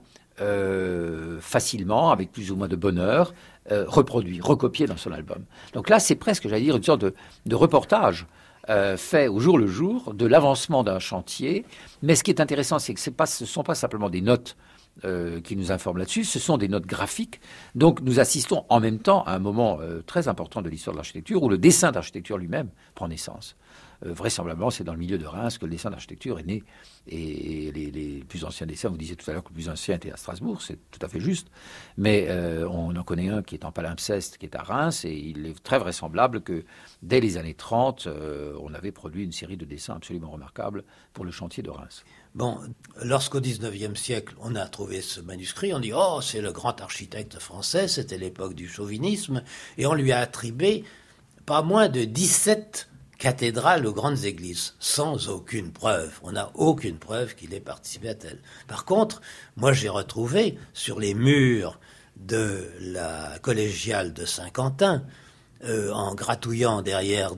facilement, avec plus ou moins de bonheur, reproduit, recopié dans son album. Donc là, c'est presque, j'allais dire, une sorte de reportage fait au jour le jour de l'avancement d'un chantier. Mais ce qui est intéressant, c'est que ce ne sont pas simplement des notes qui nous informent là-dessus, ce sont des notes graphiques. Donc nous assistons en même temps à un moment très important de l'histoire de l'architecture où le dessin d'architecture lui-même prend naissance. Vraisemblablement, c'est dans le milieu de Reims que le dessin d'architecture est né. Et les plus anciens dessins, vous disiez tout à l'heure que le plus ancien était à Strasbourg, c'est tout à fait juste. Mais on en connaît un qui est en palimpseste, qui est à Reims, et il est très vraisemblable que dès les années 30, on avait produit une série de dessins absolument remarquables pour le chantier de Reims. Bon, lorsqu'au XIXe siècle, on a trouvé ce manuscrit, on dit « Oh, c'est le grand architecte français, c'était l'époque du chauvinisme », et on lui a attribué pas moins de 17 cathédrales aux grandes églises, sans aucune preuve. On n'a aucune preuve qu'il ait participé à tel. Par contre, moi j'ai retrouvé sur les murs de la collégiale de Saint-Quentin, en gratouillant derrière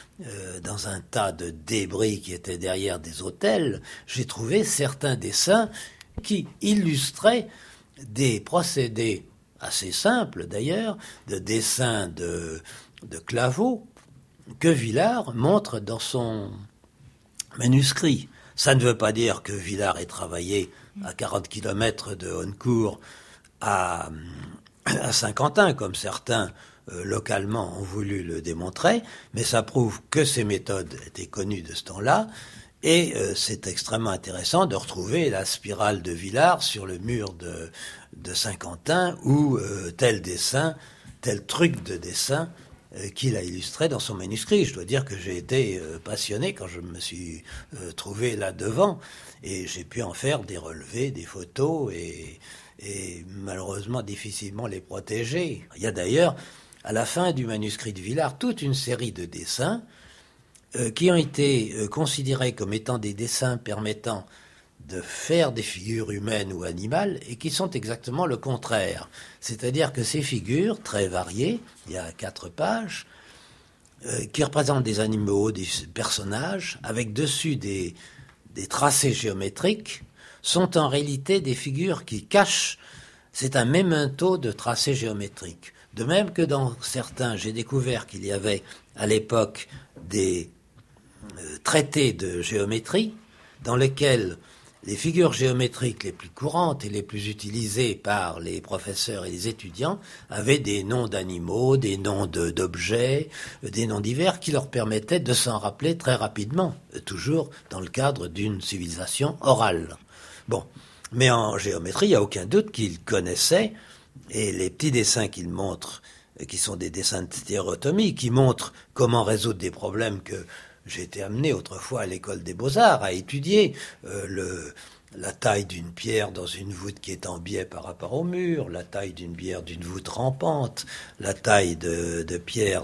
dans un tas de débris qui étaient derrière des autels, j'ai trouvé certains dessins qui illustraient des procédés assez simples d'ailleurs, de dessins de claveaux, que Villard montre dans son manuscrit. Ça ne veut pas dire que Villard ait travaillé à 40 km de Honnecourt à Saint-Quentin, comme certains localement ont voulu le démontrer, mais ça prouve que ces méthodes étaient connues de ce temps-là, et c'est extrêmement intéressant de retrouver la spirale de Villard sur le mur de Saint-Quentin, où tel dessin, tel truc de dessin qu'il a illustré dans son manuscrit. Je dois dire que j'ai été passionné quand je me suis trouvé là devant, et j'ai pu en faire des relevés, des photos, et malheureusement difficilement les protéger. Il y a d'ailleurs, à la fin du manuscrit de Villard toute une série de dessins qui ont été considérés comme étant des dessins permettant de faire des figures humaines ou animales et qui sont exactement le contraire. C'est-à-dire que ces figures, très variées, il y a 4 pages, qui représentent des animaux, des personnages, avec dessus des tracés géométriques, sont en réalité des figures qui cachent, c'est un memento de tracés géométriques. De même que dans certains, j'ai découvert qu'il y avait à l'époque des traités de géométrie dans lesquels les figures géométriques les plus courantes et les plus utilisées par les professeurs et les étudiants avaient des noms d'animaux, des noms d'objets, des noms divers qui leur permettaient de s'en rappeler très rapidement, toujours dans le cadre d'une civilisation orale. Bon, mais en géométrie, il n'y a aucun doute qu'ils connaissaient, et les petits dessins qu'ils montrent, qui sont des dessins de stéréotomie, qui montrent comment résoudre des problèmes que j'ai été amené autrefois à l'école des Beaux-Arts à étudier, la taille d'une pierre dans une voûte qui est en biais par rapport au mur, la taille d'une pierre d'une voûte rampante, la taille de pierre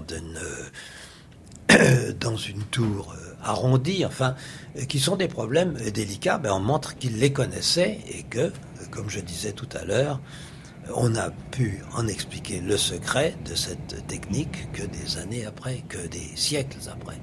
dans une tour arrondie, enfin, qui sont des problèmes délicats. On montre qu'ils les connaissaient et que, comme je disais tout à l'heure, on a pu en expliquer le secret de cette technique que des années après, que des siècles après.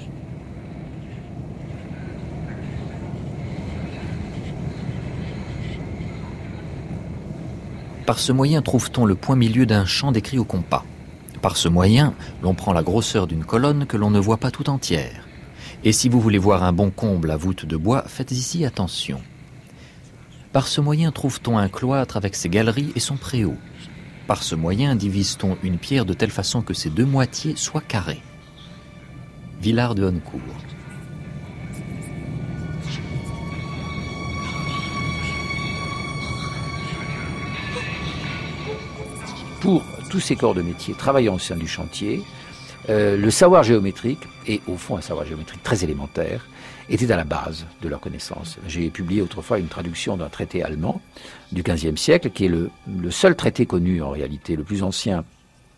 Par ce moyen trouve-t-on le point milieu d'un chant décrit au compas. Par ce moyen, l'on prend la grosseur d'une colonne que l'on ne voit pas tout entière. Et si vous voulez voir un bon comble à voûte de bois, faites ici attention. Par ce moyen trouve-t-on un cloître avec ses galeries et son préau. Par ce moyen divise-t-on une pierre de telle façon que ses 2 moitiés soient carrées. Villard de Honnecourt. Pour tous ces corps de métier travaillant au sein du chantier, le savoir géométrique, et au fond un savoir géométrique très élémentaire, était à la base de leur connaissance. J'ai publié autrefois une traduction d'un traité allemand du XVe siècle, qui est le seul traité connu en réalité, le plus ancien,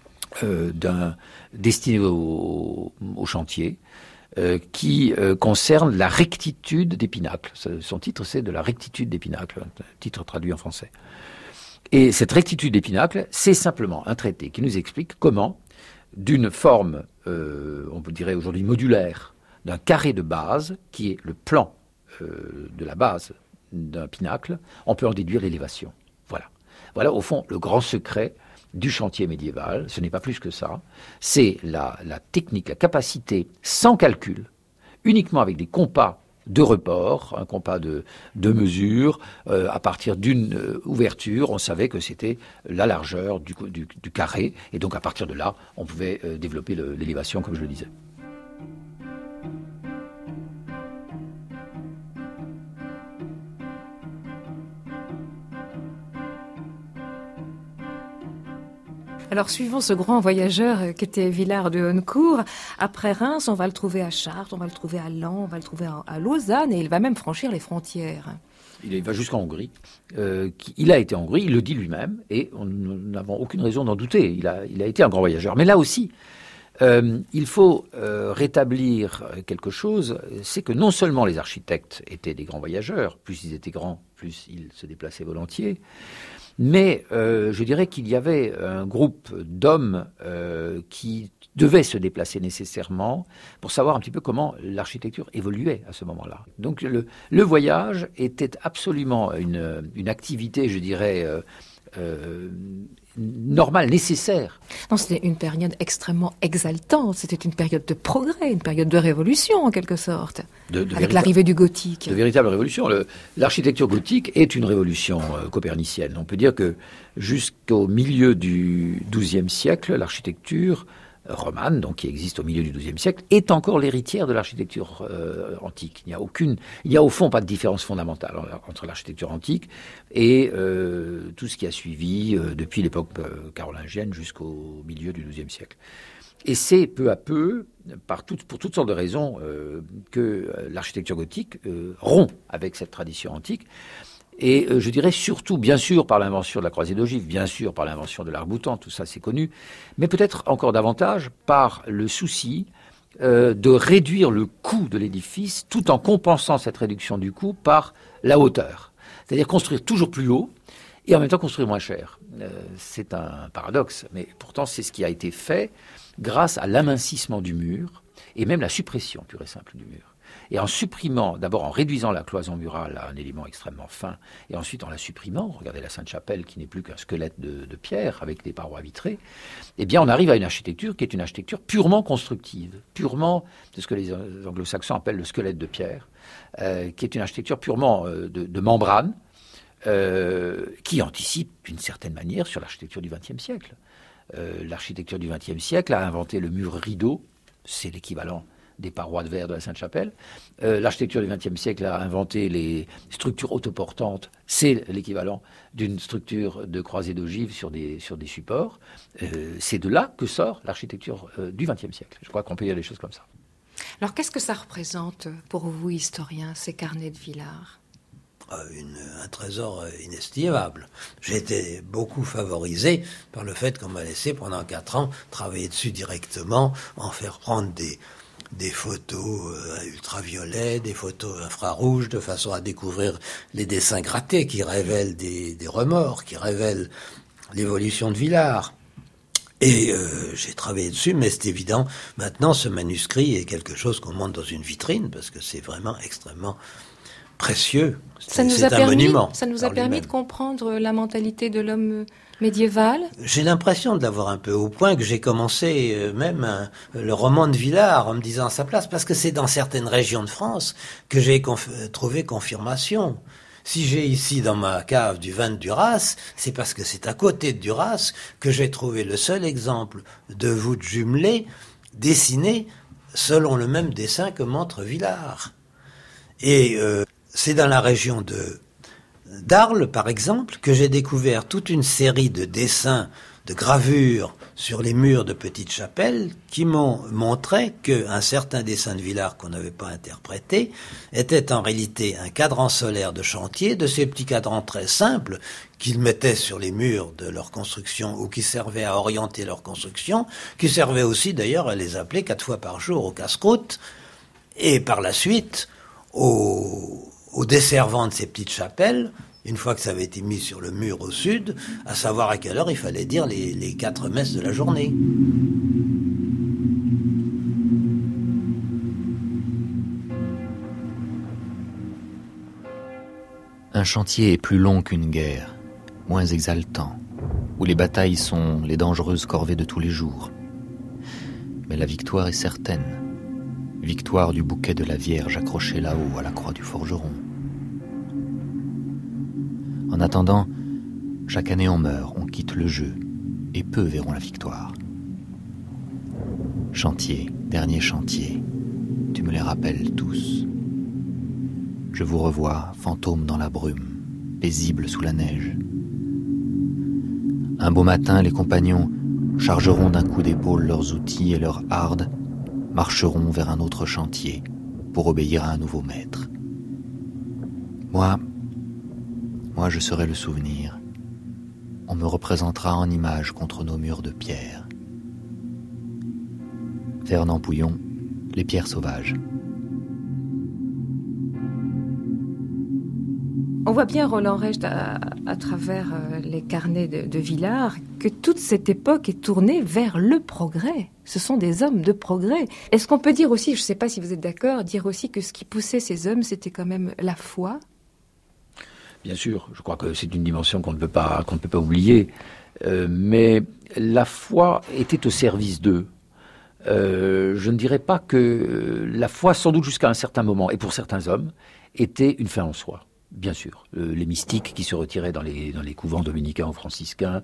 destiné au chantier, qui concerne la rectitude des pinacles. Son titre, c'est « De la rectitude des pinacles », un titre traduit en français. Et cette rectitude des pinacles, c'est simplement un traité qui nous explique comment, d'une forme, on dirait aujourd'hui modulaire, d'un carré de base, qui est le plan de la base d'un pinacle, on peut en déduire l'élévation. Voilà. Voilà, au fond, le grand secret du chantier médiéval. Ce n'est pas plus que ça. C'est la technique, la capacité, sans calcul, uniquement avec des compas de report, un compas de mesure, à partir d'une ouverture, on savait que c'était la largeur du carré, et donc à partir de là, on pouvait développer l'élévation, comme je le disais. Alors, suivant ce grand voyageur qu'était Villard de Honnecourt, après Reims, on va le trouver à Chartres, on va le trouver à Laon, on va le trouver à Lausanne, et il va même franchir les frontières. Il va jusqu'en Hongrie. Il a été en Hongrie, il le dit lui-même, et nous n'avons aucune raison d'en douter. Il a été un grand voyageur. Mais là aussi, il faut rétablir quelque chose, c'est que non seulement les architectes étaient des grands voyageurs, plus ils étaient grands, plus ils se déplaçaient volontiers, mais je dirais qu'il y avait un groupe d'hommes qui devaient se déplacer nécessairement pour savoir un petit peu comment l'architecture évoluait à ce moment-là. Donc le voyage était absolument une activité, je dirais, normale, nécessaire. Non, c'était une période extrêmement exaltante, c'était une période de progrès, une période de révolution en quelque sorte, avec l'arrivée du gothique. De véritable révolution. L'architecture gothique est une révolution copernicienne. On peut dire que jusqu'au milieu du XIIe siècle, l'architecture romane, donc qui existe au milieu du XIIe siècle, est encore l'héritière de l'architecture antique. Il n'y a au fond pas de différence fondamentale entre l'architecture antique et tout ce qui a suivi depuis l'époque carolingienne jusqu'au milieu du XIIe siècle. Et c'est peu à peu, pour toutes sortes de raisons, que l'architecture gothique rompt avec cette tradition antique. Et je dirais surtout, bien sûr, par l'invention de la croisée d'ogives, bien sûr, par l'invention de l'arc-boutant, tout ça c'est connu, mais peut-être encore davantage par le souci de réduire le coût de l'édifice tout en compensant cette réduction du coût par la hauteur. C'est-à-dire construire toujours plus haut et en même temps construire moins cher. C'est un paradoxe, mais pourtant c'est ce qui a été fait grâce à l'amincissement du mur et même la suppression pure et simple du mur. Et en supprimant, d'abord en réduisant la cloison murale à un élément extrêmement fin, et ensuite en la supprimant, regardez la Sainte-Chapelle qui n'est plus qu'un squelette de pierre avec des parois vitrées, eh bien on arrive à une architecture qui est une architecture purement constructive, purement, c'est ce que les anglo-saxons appellent le squelette de pierre, qui est une architecture purement de membrane, qui anticipe d'une certaine manière sur l'architecture du XXe siècle. L'architecture du XXe siècle a inventé le mur rideau, c'est l'équivalent des parois de verre de la Sainte-Chapelle. L'architecture du XXe siècle a inventé les structures autoportantes. C'est l'équivalent d'une structure de croisée d'ogives sur des supports. C'est de là que sort l'architecture du XXe siècle. Je crois qu'on peut dire des choses comme ça. Alors, qu'est-ce que ça représente pour vous, historiens, ces carnets de Villars ? Un trésor inestimable. J'ai été beaucoup favorisé par le fait qu'on m'a laissé pendant 4 ans travailler dessus directement, en faire prendre des photos ultraviolets, des photos infrarouges, de façon à découvrir les dessins grattés qui révèlent des remords, qui révèlent l'évolution de Villars. Et j'ai travaillé dessus, mais c'est évident, maintenant ce manuscrit est quelque chose qu'on monte dans une vitrine, parce que c'est vraiment extrêmement précieux. Ça nous a permis de comprendre la mentalité de l'homme médiéval. J'ai l'impression de l'avoir un peu au point, que j'ai commencé le roman de Villars en me disant à sa place, parce que c'est dans certaines régions de France que j'ai trouvé confirmation. Si j'ai ici dans ma cave du vin de Duras, c'est parce que c'est à côté de Duras que j'ai trouvé le seul exemple de voûte jumelée dessinée selon le même dessin que montre Villars. Et c'est dans la région d'Arles, par exemple, que j'ai découvert toute une série de dessins, de gravures sur les murs de petites chapelles qui m'ont montré qu'un certain dessin de Villars qu'on n'avait pas interprété était en réalité un cadran solaire de chantier, de ces petits cadrans très simples qu'ils mettaient sur les murs de leur construction ou qui servaient à orienter leur construction, qui servaient aussi d'ailleurs à les appeler 4 fois par jour au casse-croûte, et par la suite au desservant de ces petites chapelles, une fois que ça avait été mis sur le mur au sud, à savoir à quelle heure il fallait dire les 4 messes de la journée. Un chantier est plus long qu'une guerre, moins exaltant, où les batailles sont les dangereuses corvées de tous les jours. Mais la victoire est certaine. Victoire du bouquet de la Vierge accroché là-haut à la croix du forgeron. En attendant, chaque année on meurt, on quitte le jeu, et peu verront la victoire. Chantier, dernier chantier, tu me les rappelles tous. Je vous revois, fantômes dans la brume, paisibles sous la neige. Un beau matin, les compagnons chargeront d'un coup d'épaule leurs outils et leurs hardes, marcheront vers un autre chantier pour obéir à un nouveau maître. Moi, je serai le souvenir. On me représentera en image contre nos murs de pierre. Fernand Pouillon, Les pierres sauvages. On voit bien, Roland Recht, à travers les carnets de Villars, que toute cette époque est tournée vers le progrès. Ce sont des hommes de progrès. Est-ce qu'on peut dire aussi, je ne sais pas si vous êtes d'accord, dire aussi que ce qui poussait ces hommes, c'était quand même la foi ? Bien sûr, je crois que c'est une dimension qu'on ne peut pas oublier. Mais la foi était au service d'eux. Je ne dirais pas que la foi, sans doute jusqu'à un certain moment, et pour certains hommes, était une fin en soi. Bien sûr, les mystiques qui se retiraient dans les couvents dominicains ou franciscains,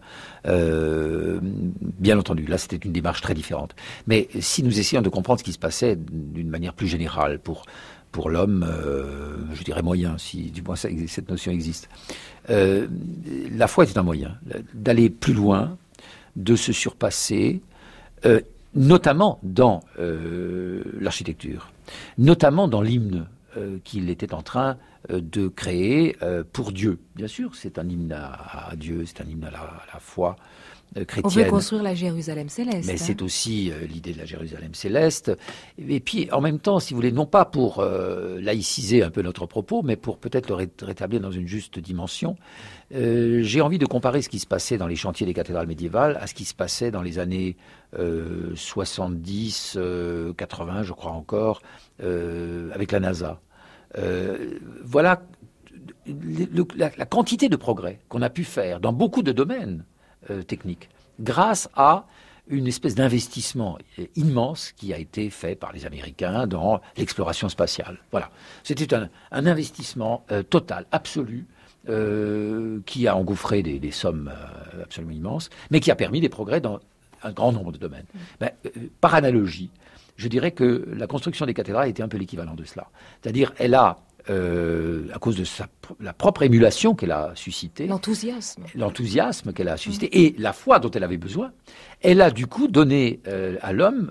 bien entendu, là c'était une démarche très différente. Mais si nous essayons de comprendre ce qui se passait d'une manière plus générale pour l'homme, je dirais moyen, si du moins cette notion existe, la foi était un moyen d'aller plus loin, de se surpasser, notamment dans l'architecture, notamment dans l'hymne qu'il était en train de créer pour Dieu. Bien sûr, c'est un hymne à Dieu, c'est un hymne à la foi chrétienne. On veut construire la Jérusalem céleste. Mais c'est aussi l'idée de la Jérusalem céleste. Et puis, en même temps, si vous voulez, non pas pour laïciser un peu notre propos, mais pour peut-être le rétablir dans une juste dimension, j'ai envie de comparer ce qui se passait dans les chantiers des cathédrales médiévales à ce qui se passait dans les années 70, 80, je crois encore, avec la NASA. Voilà la quantité de progrès qu'on a pu faire dans beaucoup de domaines techniques, grâce à une espèce d'investissement immense qui a été fait par les Américains dans l'exploration spatiale. Voilà. C'était un investissement total, absolu, qui a engouffré des sommes absolument immenses, mais qui a permis des progrès dans un grand nombre de domaines. Par analogie, je dirais que la construction des cathédrales était un peu l'équivalent de cela. C'est-à-dire, elle a, à cause de la propre émulation qu'elle a suscitée, l'enthousiasme qu'elle a suscité et la foi dont elle avait besoin, elle a du coup donné à l'homme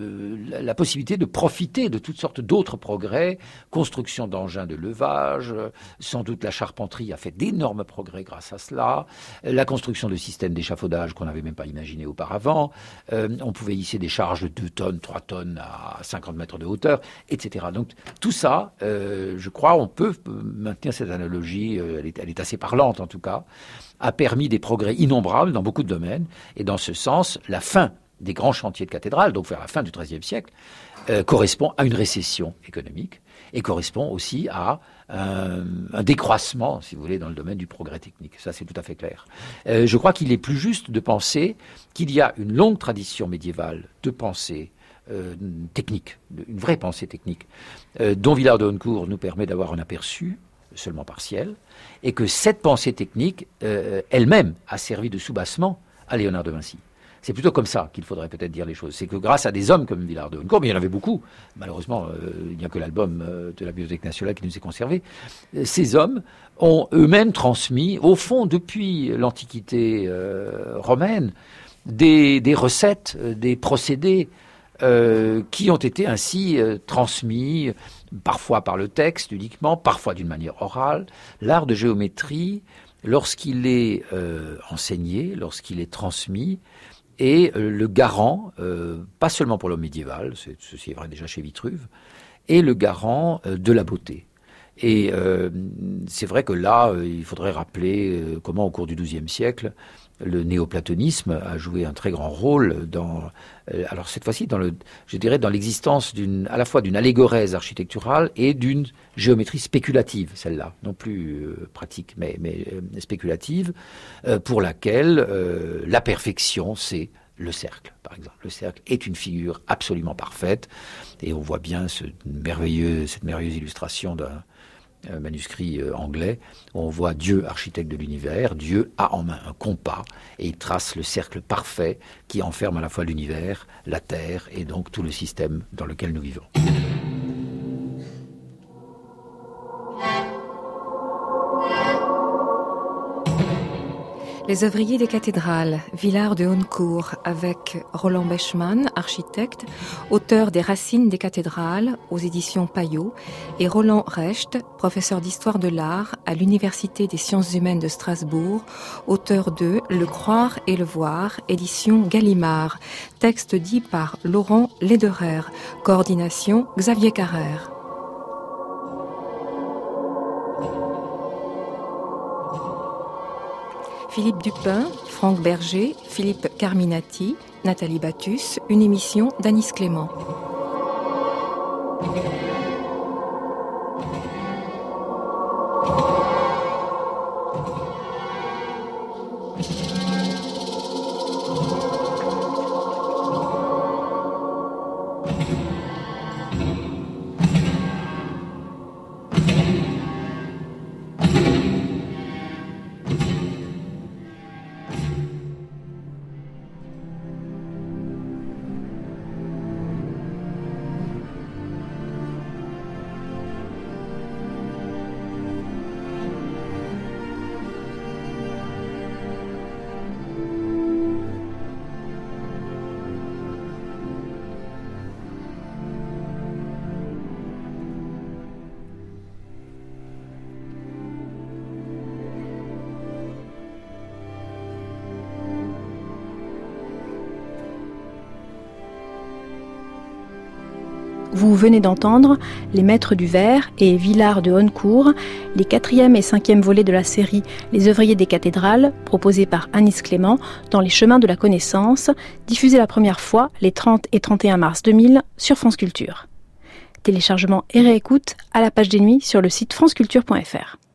la possibilité de profiter de toutes sortes d'autres progrès, construction d'engins de levage, sans doute la charpenterie a fait d'énormes progrès grâce à cela, la construction de systèmes d'échafaudage qu'on n'avait même pas imaginé auparavant, on pouvait hisser des charges de 2 tonnes, 3 tonnes à 50 mètres de hauteur, etc. Donc tout ça, je crois, on peut maintenir cette analogie, elle est assez parlante en tout cas, a permis des progrès innombrables dans beaucoup de domaines. Et dans ce sens, la fin des grands chantiers de cathédrales, donc vers la fin du XIIIe siècle, correspond à une récession économique et correspond aussi à un décroissement, si vous voulez, dans le domaine du progrès technique. Ça, c'est tout à fait clair. Je crois qu'il est plus juste de penser qu'il y a une longue tradition médiévale de pensée technique, une vraie pensée technique, dont Villard de Honnecourt nous permet d'avoir un aperçu, seulement partiel, et que cette pensée technique, elle-même, a servi de soubassement à Léonard de Vinci. C'est plutôt comme ça qu'il faudrait peut-être dire les choses. C'est que grâce à des hommes comme Villard de Honnecourt, mais il y en avait beaucoup, malheureusement, il n'y a que l'album de la Bibliothèque nationale qui nous est conservé, ces hommes ont eux-mêmes transmis, au fond, depuis l'Antiquité romaine, des recettes, des procédés qui ont été ainsi transmis, parfois par le texte uniquement, parfois d'une manière orale. L'art de géométrie, lorsqu'il est enseigné, lorsqu'il est transmis, est le garant, pas seulement pour l'homme médiéval, ceci est vrai déjà chez Vitruve, est le garant de la beauté. Et c'est vrai que là, il faudrait rappeler comment au cours du XIIe siècle, le néoplatonisme a joué un très grand rôle dans, alors cette fois-ci, je dirais dans l'existence à la fois d'une allégorèse architecturale et d'une géométrie spéculative, celle-là, non plus pratique, mais spéculative, pour laquelle la perfection, c'est le cercle, par exemple. Le cercle est une figure absolument parfaite, et on voit bien cette merveilleuse illustration d'un manuscrit anglais, où on voit Dieu, architecte de l'univers. Dieu a en main un compas et il trace le cercle parfait qui enferme à la fois l'univers, la terre et donc tout le système dans lequel nous vivons. Les ouvriers des cathédrales, Villard de Honnecourt, avec Roland Bechmann, architecte, auteur des Racines des cathédrales aux éditions Payot, et Roland Recht, professeur d'histoire de l'art à l'Université des sciences humaines de Strasbourg, auteur de Le croire et le voir, édition Gallimard, texte dit par Laurent Lederer, coordination Xavier Carrère. Philippe Dupin, Franck Berger, Philippe Carminati, Nathalie Battus, une émission d'Anis Clément. Vous venez d'entendre Les Maîtres du Verre et Villars de Honnecourt, les 4e et 5e volets de la série Les Œuvriers des Cathédrales, proposés par Anis Clément dans Les Chemins de la Connaissance, diffusés la première fois les 30 et 31 mars 2000 sur France Culture. Téléchargement et réécoute à la page des nuits sur le site franceculture.fr.